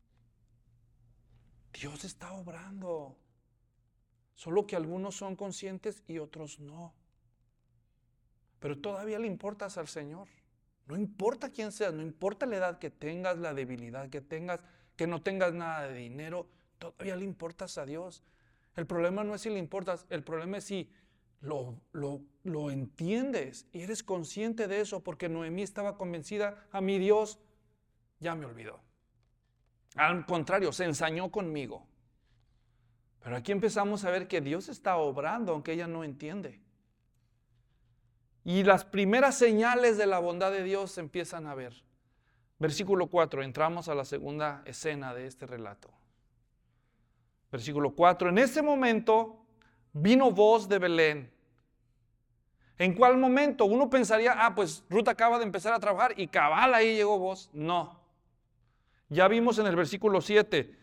Dios está obrando. Solo que algunos son conscientes y otros no. Pero todavía le importas al Señor. No importa quién seas, no importa la edad que tengas, la debilidad que tengas, que no tengas nada de dinero, todavía le importas a Dios. El problema no es si le importas, el problema es si lo entiendes y eres consciente de eso, porque Noemí estaba convencida, a mi Dios ya me olvidó. Al contrario, se ensañó conmigo. Pero aquí empezamos a ver que Dios está obrando, aunque ella no entiende. Y las primeras señales de la bondad de Dios se empiezan a ver. Versículo 4, entramos a la segunda escena de este relato. Versículo 4, en ese momento vino voz de Belén. ¿En cuál momento? Uno pensaría, pues Ruth acaba de empezar a trabajar y cabal ahí llegó voz. No. Ya vimos en el versículo 7,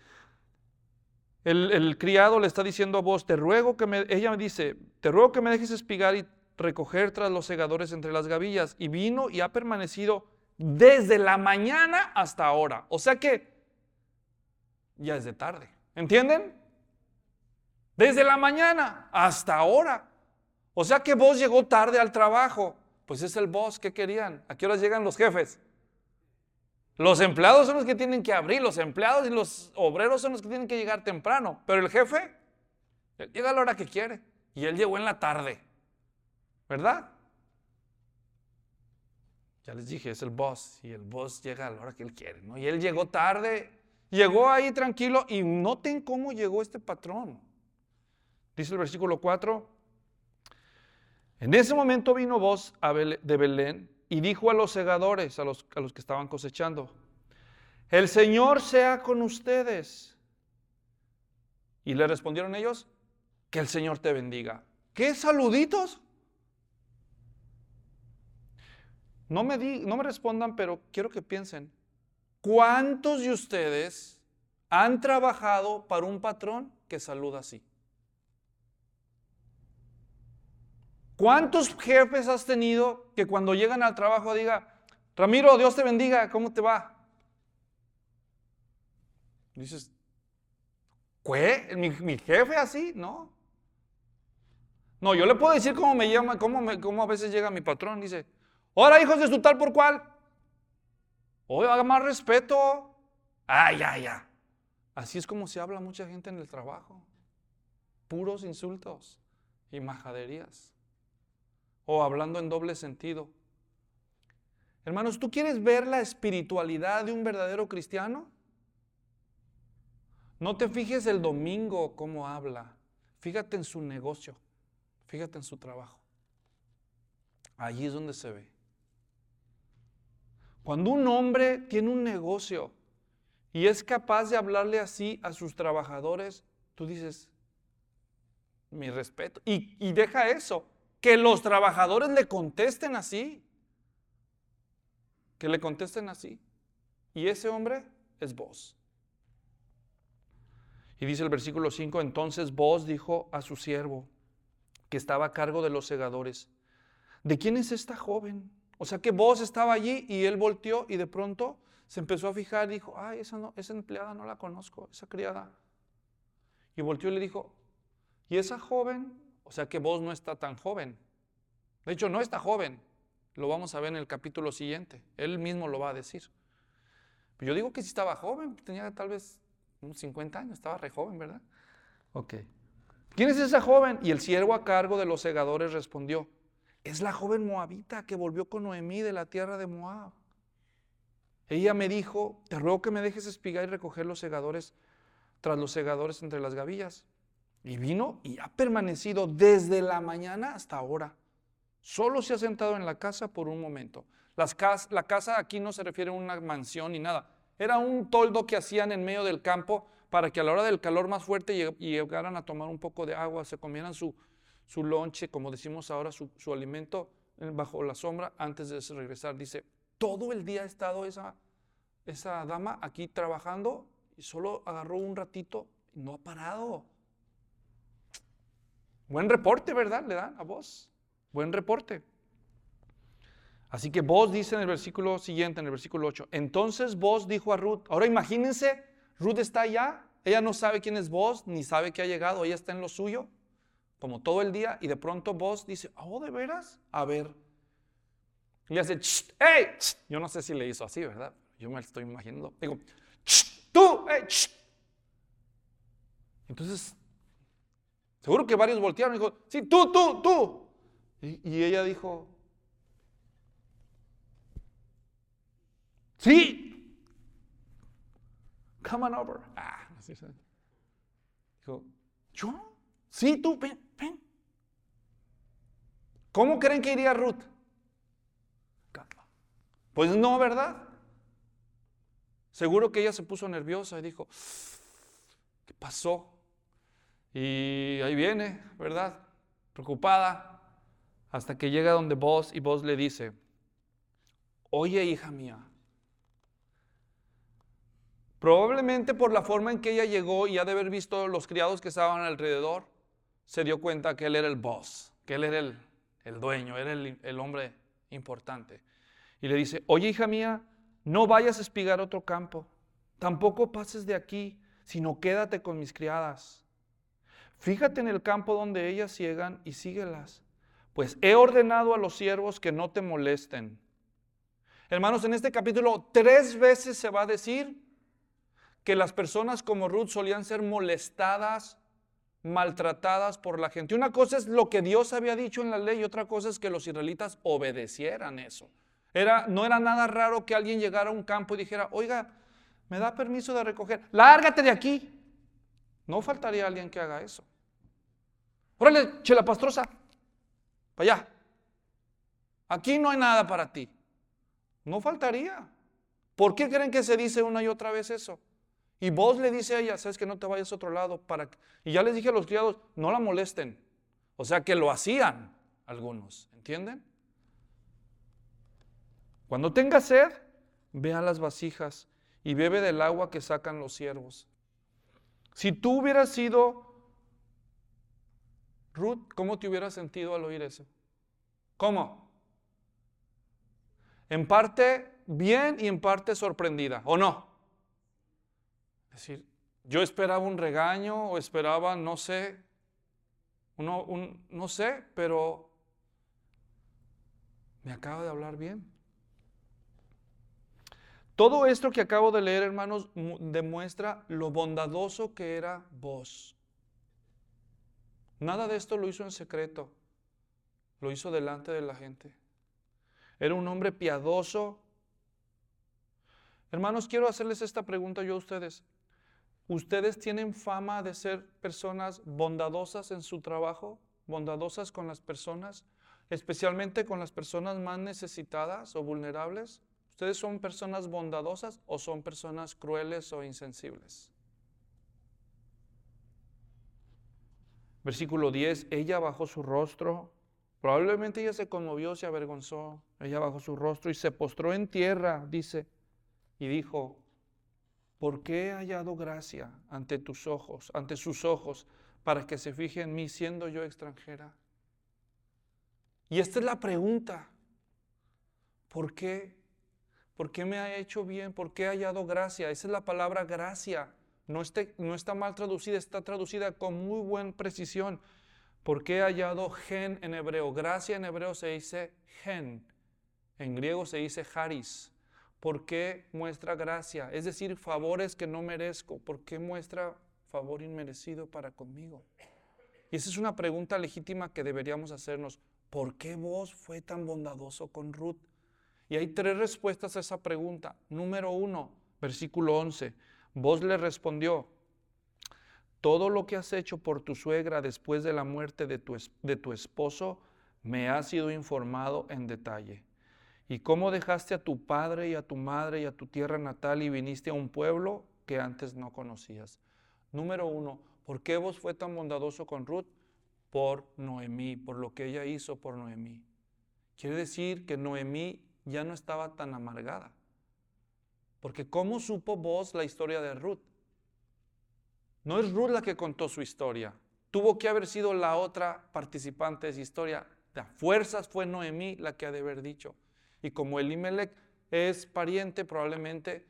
el criado le está diciendo a voz, ella me dice, te ruego que me dejes espigar y recoger tras los segadores entre las gavillas. Y vino y ha permanecido desde la mañana hasta ahora. O sea que ya es de tarde. ¿Entienden? Desde la mañana hasta ahora. O sea que vos llegó tarde al trabajo. Pues es el boss. ¿Qué querían? ¿A qué horas llegan los jefes? Los empleados son los que tienen que abrir. Los empleados y los obreros son los que tienen que llegar temprano. Pero el jefe, él llega a la hora que quiere. Y él llegó en la tarde. ¿Verdad? Ya les dije, es el boss. Y el boss llega a la hora que él quiere, ¿no? Y él llegó tarde. Llegó ahí tranquilo. Y noten cómo llegó este patrón. Dice el versículo 4. En ese momento vino voz de Belén y dijo a los segadores, a los que estaban cosechando, el Señor sea con ustedes. Y le respondieron ellos, que el Señor te bendiga. ¿Qué saluditos? No me respondan, pero quiero que piensen. ¿Cuántos de ustedes han trabajado para un patrón que saluda así? ¿Cuántos jefes has tenido que cuando llegan al trabajo diga, Ramiro, Dios te bendiga, ¿cómo te va? Dices, ¿qué? ¿Mi jefe así? No. No, yo le puedo decir cómo me llama, cómo a veces llega mi patrón. Dice, hola hijos de su tal por cual. Oye, haga más respeto. Ya. Así es como se habla mucha gente en el trabajo. Puros insultos y majaderías. O hablando en doble sentido. Hermanos, ¿tú quieres ver la espiritualidad de un verdadero cristiano? No te fijes el domingo cómo habla. Fíjate en su negocio. Fíjate en su trabajo. Allí es donde se ve. Cuando un hombre tiene un negocio y es capaz de hablarle así a sus trabajadores, tú dices, mi respeto. Y deja eso. Que los trabajadores le contesten así. Que le contesten así. Y ese hombre es vos. Y dice el versículo 5, entonces vos dijo a su siervo, que estaba a cargo de los segadores, ¿de quién es esta joven? O sea que vos estaba allí y él volteó y de pronto se empezó a fijar y dijo, esa empleada no la conozco, esa criada. Y volteó y le dijo, ¿y esa joven? O sea que vos no está tan joven. De hecho, no está joven. Lo vamos a ver en el capítulo siguiente. Él mismo lo va a decir. Pero yo digo que sí estaba joven, tenía tal vez unos 50 años, estaba re joven, ¿verdad? Ok. ¿Quién es esa joven? Y el siervo a cargo de los segadores respondió: es la joven moabita que volvió con Noemí de la tierra de Moab. Ella me dijo: te ruego que me dejes espigar y recoger los segadores tras los segadores entre las gavillas. Y vino y ha permanecido desde la mañana hasta ahora. Solo se ha sentado en la casa por un momento. La casa aquí no se refiere a una mansión ni nada. Era un toldo que hacían en medio del campo para que a la hora del calor más fuerte llegaran a tomar un poco de agua, se comieran su lonche, como decimos ahora, su alimento bajo la sombra antes de regresar. Dice, todo el día ha estado esa dama aquí trabajando y solo agarró un ratito y no ha parado. Buen reporte, ¿verdad? Le dan a vos. Buen reporte. Así que Boaz dice en el versículo siguiente, en el versículo 8, entonces Boaz dijo a Ruth, ahora imagínense, Ruth está allá, ella no sabe quién es Boaz, ni sabe que ha llegado, ella está en lo suyo, como todo el día, y de pronto Boaz dice, oh, ¿de veras? A ver. Y le hace, ¡hey! Yo no sé si le hizo así, ¿verdad? Yo me lo estoy imaginando. Digo, ¡tú! ¡Hey! Entonces, seguro que varios voltearon y dijo, sí, tú. Y ella dijo, sí, come on over. Dijo, ¿yo? Sí, tú, ven. ¿Cómo creen que iría Ruth? Pues no, ¿verdad? Seguro que ella se puso nerviosa y dijo, ¿qué pasó? Y ahí viene, ¿verdad? Preocupada, hasta que llega donde Boaz y Boaz le dice, oye, hija mía, probablemente por la forma en que ella llegó y ha de haber visto los criados que estaban alrededor, se dio cuenta que él era el boss, que él era el dueño, era el hombre importante. Y le dice, oye, hija mía, no vayas a espigar otro campo, tampoco pases de aquí, sino quédate con mis criadas. Fíjate en el campo donde ellas ciegan y síguelas, pues he ordenado a los siervos que no te molesten. Hermanos, en este capítulo 3 veces se va a decir que las personas como Ruth solían ser molestadas, maltratadas por la gente. Una cosa es lo que Dios había dicho en la ley y otra cosa es que los israelitas obedecieran eso. No era nada raro que alguien llegara a un campo y dijera, oiga, ¿me da permiso de recoger? ¡Lárgate de aquí! No faltaría alguien que haga eso. Órale, chela pastrosa, para allá. Aquí no hay nada para ti. No faltaría. ¿Por qué creen que se dice una y otra vez eso? Y vos le dice a ella, sabes que no te vayas a otro lado. Y ya les dije a los criados, no la molesten. O sea que lo hacían algunos, ¿entienden? Cuando tengas sed, ve a las vasijas y bebe del agua que sacan los siervos. Si tú hubieras sido Ruth, ¿cómo te hubieras sentido al oír eso? ¿Cómo? En parte bien y en parte sorprendida, ¿o no? Es decir, yo esperaba un regaño o esperaba, no sé, no sé, pero me acaba de hablar bien. Todo esto que acabo de leer, hermanos, demuestra lo bondadoso que era Boaz. Nada de esto lo hizo en secreto, lo hizo delante de la gente. Era un hombre piadoso. Hermanos, quiero hacerles esta pregunta yo a ustedes. ¿Ustedes tienen fama de ser personas bondadosas en su trabajo? ¿Bondadosas con las personas? Especialmente con las personas más necesitadas o vulnerables. ¿Ustedes son personas bondadosas o son personas crueles o insensibles? Versículo 10, ella bajó su rostro. Probablemente ella se conmovió, se avergonzó. Ella bajó su rostro y se postró en tierra, dice, y dijo, ¿por qué he hallado gracia ante tus ojos, ante sus ojos, para que se fije en mí siendo yo extranjera? Y esta es la pregunta. ¿Por qué? ¿Por qué me ha hecho bien? ¿Por qué he hallado gracia? Esa es la palabra gracia. No está mal traducida, está traducida con muy buena precisión. ¿Por qué he hallado gen en hebreo? Gracia en hebreo se dice gen. En griego se dice charis. ¿Por qué muestra gracia? Es decir, favores que no merezco. ¿Por qué muestra favor inmerecido para conmigo? Y esa es una pregunta legítima que deberíamos hacernos. ¿Por qué Booz fue tan bondadoso con Ruth? Y hay 3 respuestas a esa pregunta. Número 1, versículo 11. Booz le respondió: todo lo que has hecho por tu suegra después de la muerte de tu esposo me ha sido informado en detalle. Y cómo dejaste a tu padre y a tu madre y a tu tierra natal y viniste a un pueblo que antes no conocías. Número 1, ¿por qué Booz fue tan bondadoso con Ruth? Por Noemí, por lo que ella hizo por Noemí. Quiere decir que Noemí ya no estaba tan amargada. Porque ¿cómo supo Booz la historia de Ruth? No es Ruth la que contó su historia. Tuvo que haber sido la otra participante de esa historia. De a fuerzas fue Noemí la que ha de haber dicho. Y como Elimelech es pariente, probablemente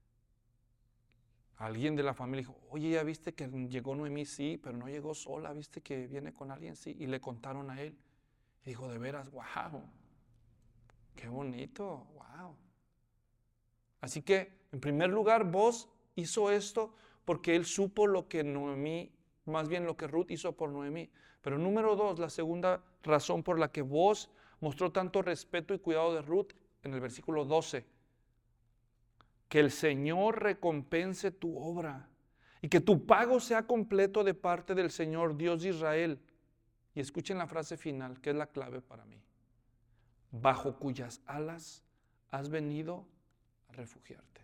alguien de la familia dijo: oye, ¿ya viste que llegó Noemí? Sí, pero no llegó sola, ¿viste que viene con alguien? Sí. Y le contaron a él. Y dijo: de veras, wow, qué bonito, wow. Así que, en primer lugar, Booz hizo esto porque él supo lo que Noemí, más bien lo que Ruth hizo por Noemí. Pero número 2, la segunda razón por la que Booz mostró tanto respeto y cuidado de Ruth, en el versículo 12. Que el Señor recompense tu obra y que tu pago sea completo de parte del Señor Dios de Israel. Y escuchen la frase final, que es la clave para mí. Bajo cuyas alas has venido a refugiarte.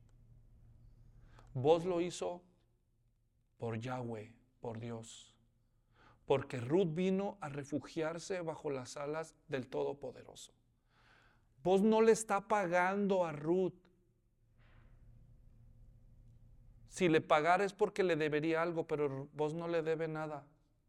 Booz lo hizo por Yahweh, por Dios. Porque Ruth vino a refugiarse bajo las alas del Todopoderoso. Booz no le está pagando a Ruth. Si le pagara es porque le debería algo, pero Booz no le debe nada.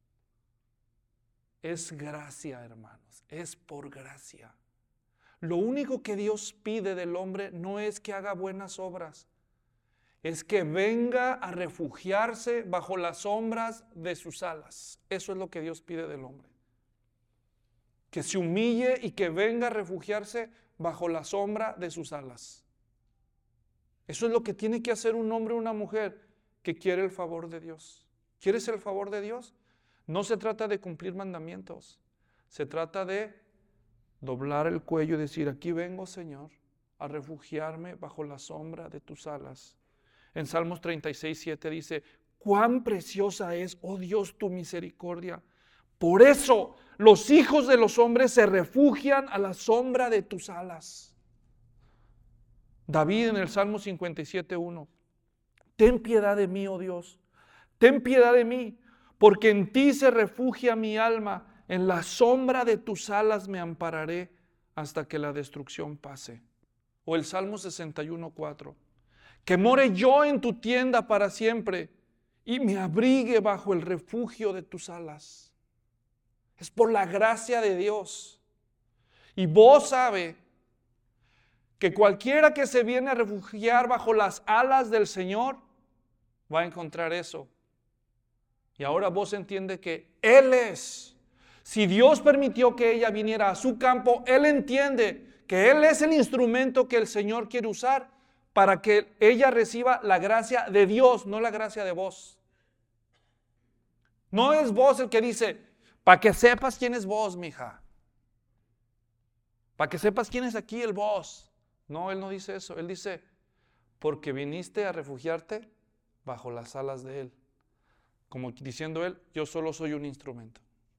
Es gracia, hermanos, es por gracia. Lo único que Dios pide del hombre no es que haga buenas obras, es que venga a refugiarse bajo las sombras de sus alas. Eso es lo que Dios pide del hombre. Que se humille y que venga a refugiarse bajo la sombra de sus alas. Eso es lo que tiene que hacer un hombre o una mujer que quiere el favor de Dios. ¿Quieres el favor de Dios? No se trata de cumplir mandamientos. Se trata de doblar el cuello y decir: aquí vengo, Señor, a refugiarme bajo la sombra de tus alas. En Salmos 36:7 dice: cuán preciosa es, oh Dios, tu misericordia. Por eso los hijos de los hombres se refugian a la sombra de tus alas. David en el Salmo 57:1: ten piedad de mí, oh Dios, ten piedad de mí, porque en ti se refugia mi alma. En la sombra de tus alas me ampararé hasta que la destrucción pase. O el Salmo 61:4: que more yo en tu tienda para siempre y me abrigue bajo el refugio de tus alas. Es por la gracia de Dios. Y vos sabe que cualquiera que se viene a refugiar bajo las alas del Señor va a encontrar eso. Y ahora vos entiende que Él es. Si Dios permitió que ella viniera a su campo, Él entiende que Él es el instrumento que el Señor quiere usar para que ella reciba la gracia de Dios, no la gracia de vos. No es vos el que dice: para que sepas quién es vos, mija. Para que sepas quién es aquí el vos. No, Él no dice eso. Él dice: porque viniste a refugiarte bajo las alas de Él. Como diciendo Él: yo solo soy un instrumento.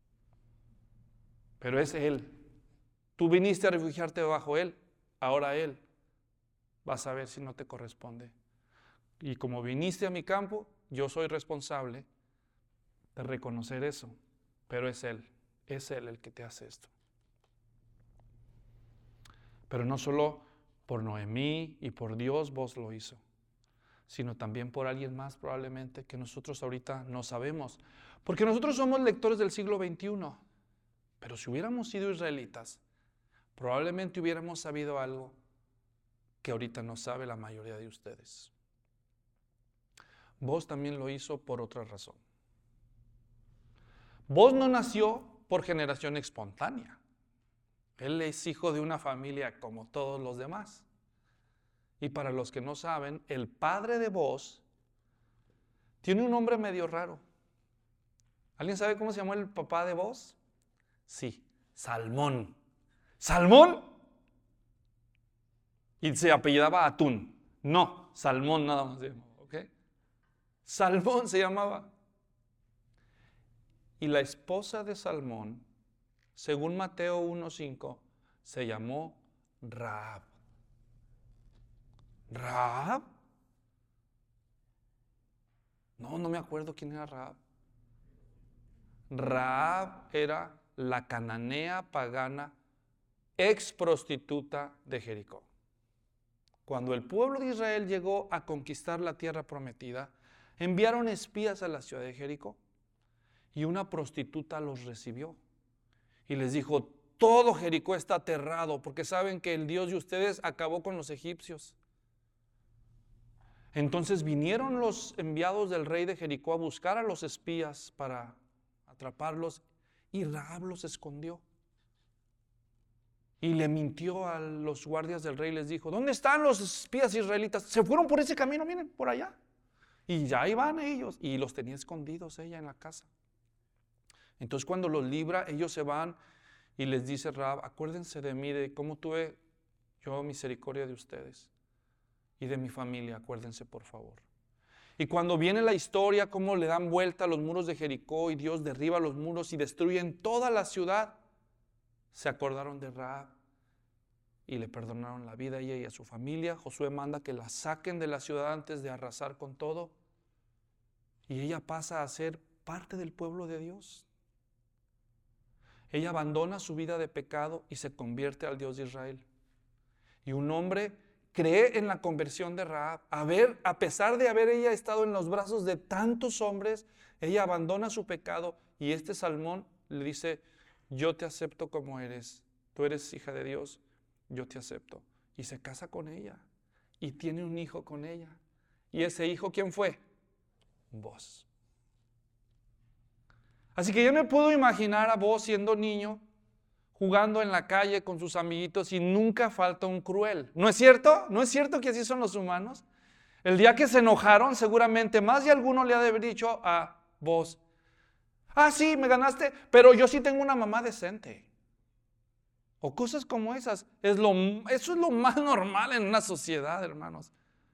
Pero es Él. Tú viniste a refugiarte bajo Él. Ahora Él vas a ver si no te corresponde. Y como viniste a mi campo, yo soy responsable de reconocer eso. Pero es Él el que te hace esto. Pero no solo por Noemí y por Dios vos lo hizo, sino también por alguien más probablemente que nosotros ahorita no sabemos. Porque nosotros somos lectores del siglo XXI. Pero si hubiéramos sido israelitas, probablemente hubiéramos sabido algo que ahorita no sabe la mayoría de ustedes. Vos también lo hizo por otra razón. Boz no nació por generación espontánea. Él es hijo de una familia como todos los demás. Y para los que no saben, el padre de Boz tiene un nombre medio raro. ¿Alguien sabe cómo se llamó el papá de Boz? Sí, Salmón. ¿Salmón? Y se apellidaba Atún. No, Salmón nada más se llamaba, ¿ok? Salmón se llamaba. Y la esposa de Salmón, según Mateo 1:5, se llamó Rahab. ¿Rahab? No me acuerdo quién era Rahab. Rahab era la cananea pagana, ex prostituta de Jericó. Cuando el pueblo de Israel llegó a conquistar la tierra prometida, enviaron espías a la ciudad de Jericó y una prostituta los recibió y les dijo: todo Jericó está aterrado porque saben que el Dios de ustedes acabó con los egipcios. Entonces vinieron los enviados del rey de Jericó a buscar a los espías para atraparlos, y Rahab los escondió. Y le mintió a los guardias del rey y les dijo: ¿dónde están los espías israelitas? Se fueron por ese camino, miren, por allá. Y ya iban ellos, y los tenía escondidos ella en la casa. Entonces cuando los libra, ellos se van y les dice Rahab: acuérdense de mí, de cómo tuve yo misericordia de ustedes y de mi familia, acuérdense por favor. Y cuando viene la historia, cómo le dan vuelta a los muros de Jericó y Dios derriba los muros y destruyen toda la ciudad, se acordaron de Rahab y le perdonaron la vida a ella y a su familia. Josué manda que la saquen de la ciudad antes de arrasar con todo, y ella pasa a ser parte del pueblo de Dios. Ella abandona su vida de pecado y se convierte al Dios de Israel. Y un hombre cree en la conversión de Rahab. A pesar de haber ella estado en los brazos de tantos hombres, ella abandona su pecado y este Salmón le dice: yo te acepto como eres, tú eres hija de Dios, yo te acepto. Y se casa con ella y tiene un hijo con ella. ¿Y ese hijo quién fue? Boz. Así que yo me puedo imaginar a Boz siendo niño, jugando en la calle con sus amiguitos, y nunca falta un cruel. ¿No es cierto? ¿No es cierto que así son los humanos? El día que se enojaron, seguramente más de alguno le ha de haber dicho a Boz: ah, sí, me ganaste, pero yo sí tengo una mamá decente. O cosas como esas. Eso es lo más normal en una sociedad, hermanos.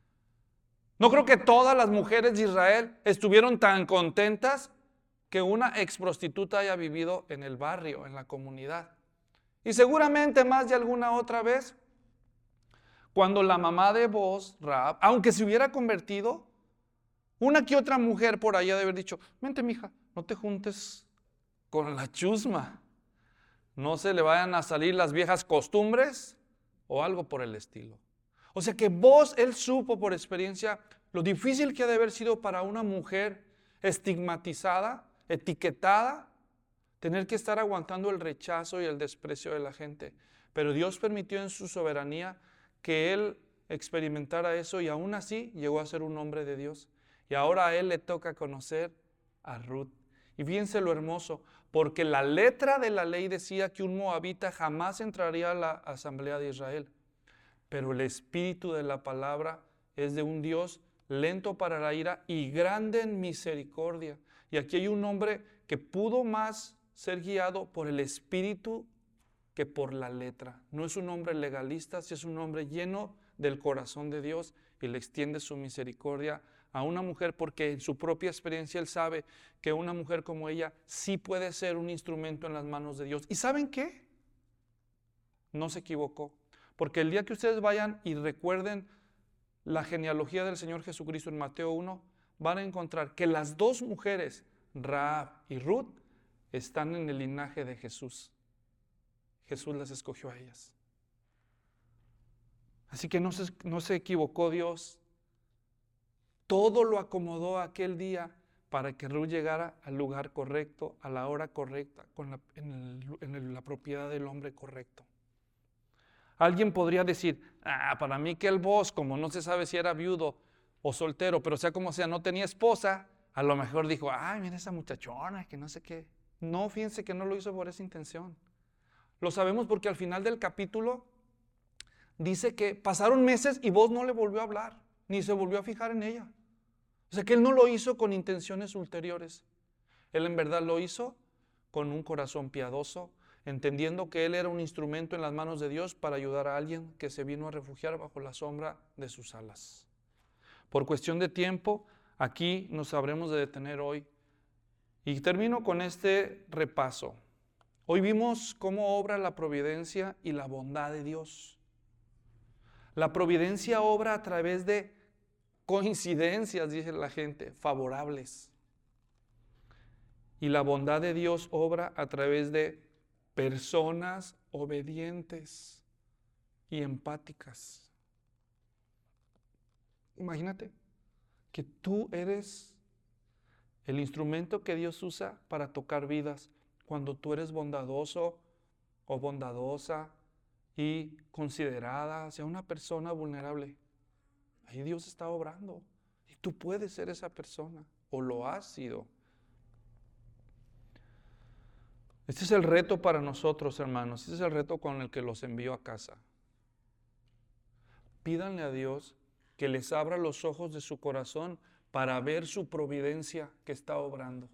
No creo que todas las mujeres de Israel estuvieron tan contentas que una ex prostituta haya vivido en el barrio, en la comunidad. Y seguramente más de alguna otra vez, cuando la mamá de Boz, Rahab, aunque se hubiera convertido, una que otra mujer por allá debe haber dicho: vente, mija, no te juntes con la chusma, no se le vayan a salir las viejas costumbres o algo por el estilo. O sea que Boz, él supo por experiencia lo difícil que ha de haber sido para una mujer estigmatizada, etiquetada, tener que estar aguantando el rechazo y el desprecio de la gente. Pero Dios permitió en su soberanía que él experimentara eso, y aún así llegó a ser un hombre de Dios. Y ahora a él le toca conocer a Ruth. Y fíjense lo hermoso, porque la letra de la ley decía que un moabita jamás entraría a la asamblea de Israel. Pero el espíritu de la palabra es de un Dios lento para la ira y grande en misericordia. Y aquí hay un hombre que pudo más ser guiado por el espíritu que por la letra. No es un hombre legalista, si es un hombre lleno del corazón de Dios, y le extiende su misericordia a una mujer, porque en su propia experiencia él sabe que una mujer como ella sí puede ser un instrumento en las manos de Dios. ¿Y saben qué? No se equivocó, porque el día que ustedes vayan y recuerden la genealogía del Señor Jesucristo en Mateo 1, van a encontrar que las dos mujeres, Rahab y Ruth, están en el linaje de Jesús. Jesús las escogió a ellas. Así que no se equivocó Dios. Todo lo acomodó aquel día para que Ruth llegara al lugar correcto, a la hora correcta, en la propiedad del hombre correcto. Alguien podría decir: para mí que el Boz, como no se sabe si era viudo o soltero, pero sea como sea, no tenía esposa, a lo mejor dijo: ay, mira esa muchachona, que no sé qué. No, fíjense que no lo hizo por esa intención. Lo sabemos porque al final del capítulo dice que pasaron meses y Booz no le volvió a hablar, ni se volvió a fijar en ella. O sea que él no lo hizo con intenciones ulteriores. Él en verdad lo hizo con un corazón piadoso, entendiendo que él era un instrumento en las manos de Dios para ayudar a alguien que se vino a refugiar bajo la sombra de sus alas. Por cuestión de tiempo, aquí nos habremos de detener hoy. Y termino con este repaso. Hoy vimos cómo obra la providencia y la bondad de Dios. La providencia obra a través de coincidencias, dice la gente, favorables. Y la bondad de Dios obra a través de personas obedientes y empáticas. Imagínate que tú eres el instrumento que Dios usa para tocar vidas cuando tú eres bondadoso o bondadosa y considerada hacia una persona vulnerable. Ahí Dios está obrando y tú puedes ser esa persona o lo has sido. Este es el reto para nosotros, hermanos. Este es el reto con el que los envío a casa. Pídanle a Dios que les abra los ojos de su corazón para ver su providencia que está obrando.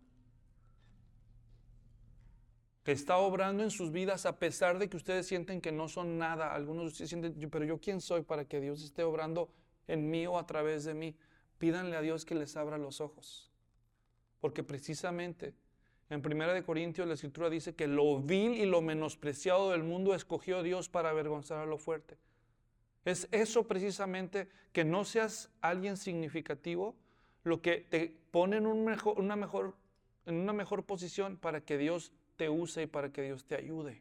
Que está obrando en sus vidas a pesar de que ustedes sienten que no son nada. Algunos de ustedes sienten, pero ¿yo quién soy para que Dios esté obrando en mí o a través de mí? Pídanle a Dios que les abra los ojos. Porque precisamente en 1 Corintios la Escritura dice que lo vil y lo menospreciado del mundo escogió Dios para avergonzar a lo fuerte. Es eso precisamente, que no seas alguien significativo, lo que te pone en una mejor posición para que Dios te use y para que Dios te ayude.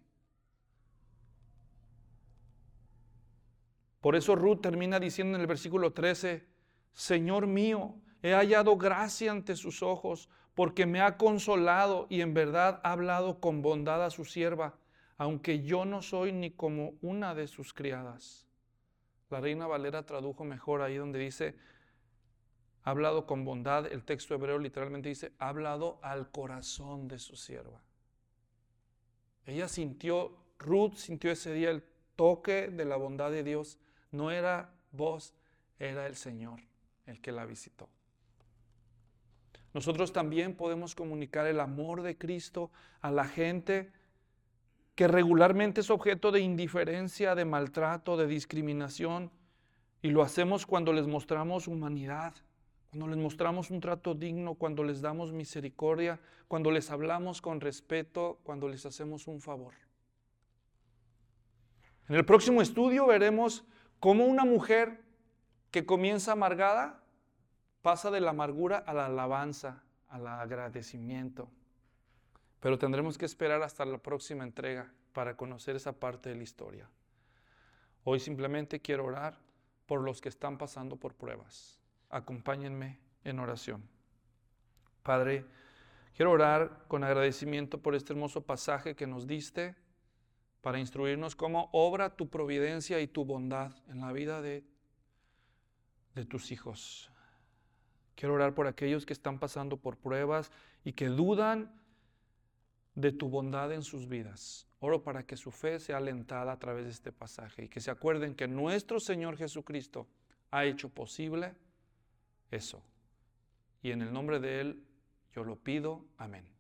Por eso Ruth termina diciendo en el versículo 13, Señor mío, he hallado gracia ante sus ojos, porque me ha consolado y en verdad ha hablado con bondad a su sierva, aunque yo no soy ni como una de sus criadas. La Reina Valera tradujo mejor ahí donde dice, ha hablado con bondad. El texto hebreo literalmente dice, ha hablado al corazón de su sierva. Ruth sintió ese día el toque de la bondad de Dios. No era Booz, era el Señor el que la visitó. Nosotros también podemos comunicar el amor de Cristo a la gente que regularmente es objeto de indiferencia, de maltrato, de discriminación, y lo hacemos cuando les mostramos humanidad, cuando les mostramos un trato digno, cuando les damos misericordia, cuando les hablamos con respeto, cuando les hacemos un favor. En el próximo estudio veremos cómo una mujer que comienza amargada pasa de la amargura a la alabanza, al agradecimiento. Pero tendremos que esperar hasta la próxima entrega para conocer esa parte de la historia. Hoy simplemente quiero orar por los que están pasando por pruebas. Acompáñenme en oración. Padre, quiero orar con agradecimiento por este hermoso pasaje que nos diste para instruirnos cómo obra tu providencia y tu bondad en la vida de tus hijos. Quiero orar por aquellos que están pasando por pruebas y que dudan de tu bondad en sus vidas. Oro para que su fe sea alentada a través de este pasaje y que se acuerden que nuestro Señor Jesucristo ha hecho posible eso. Y en el nombre de Él yo lo pido. Amén.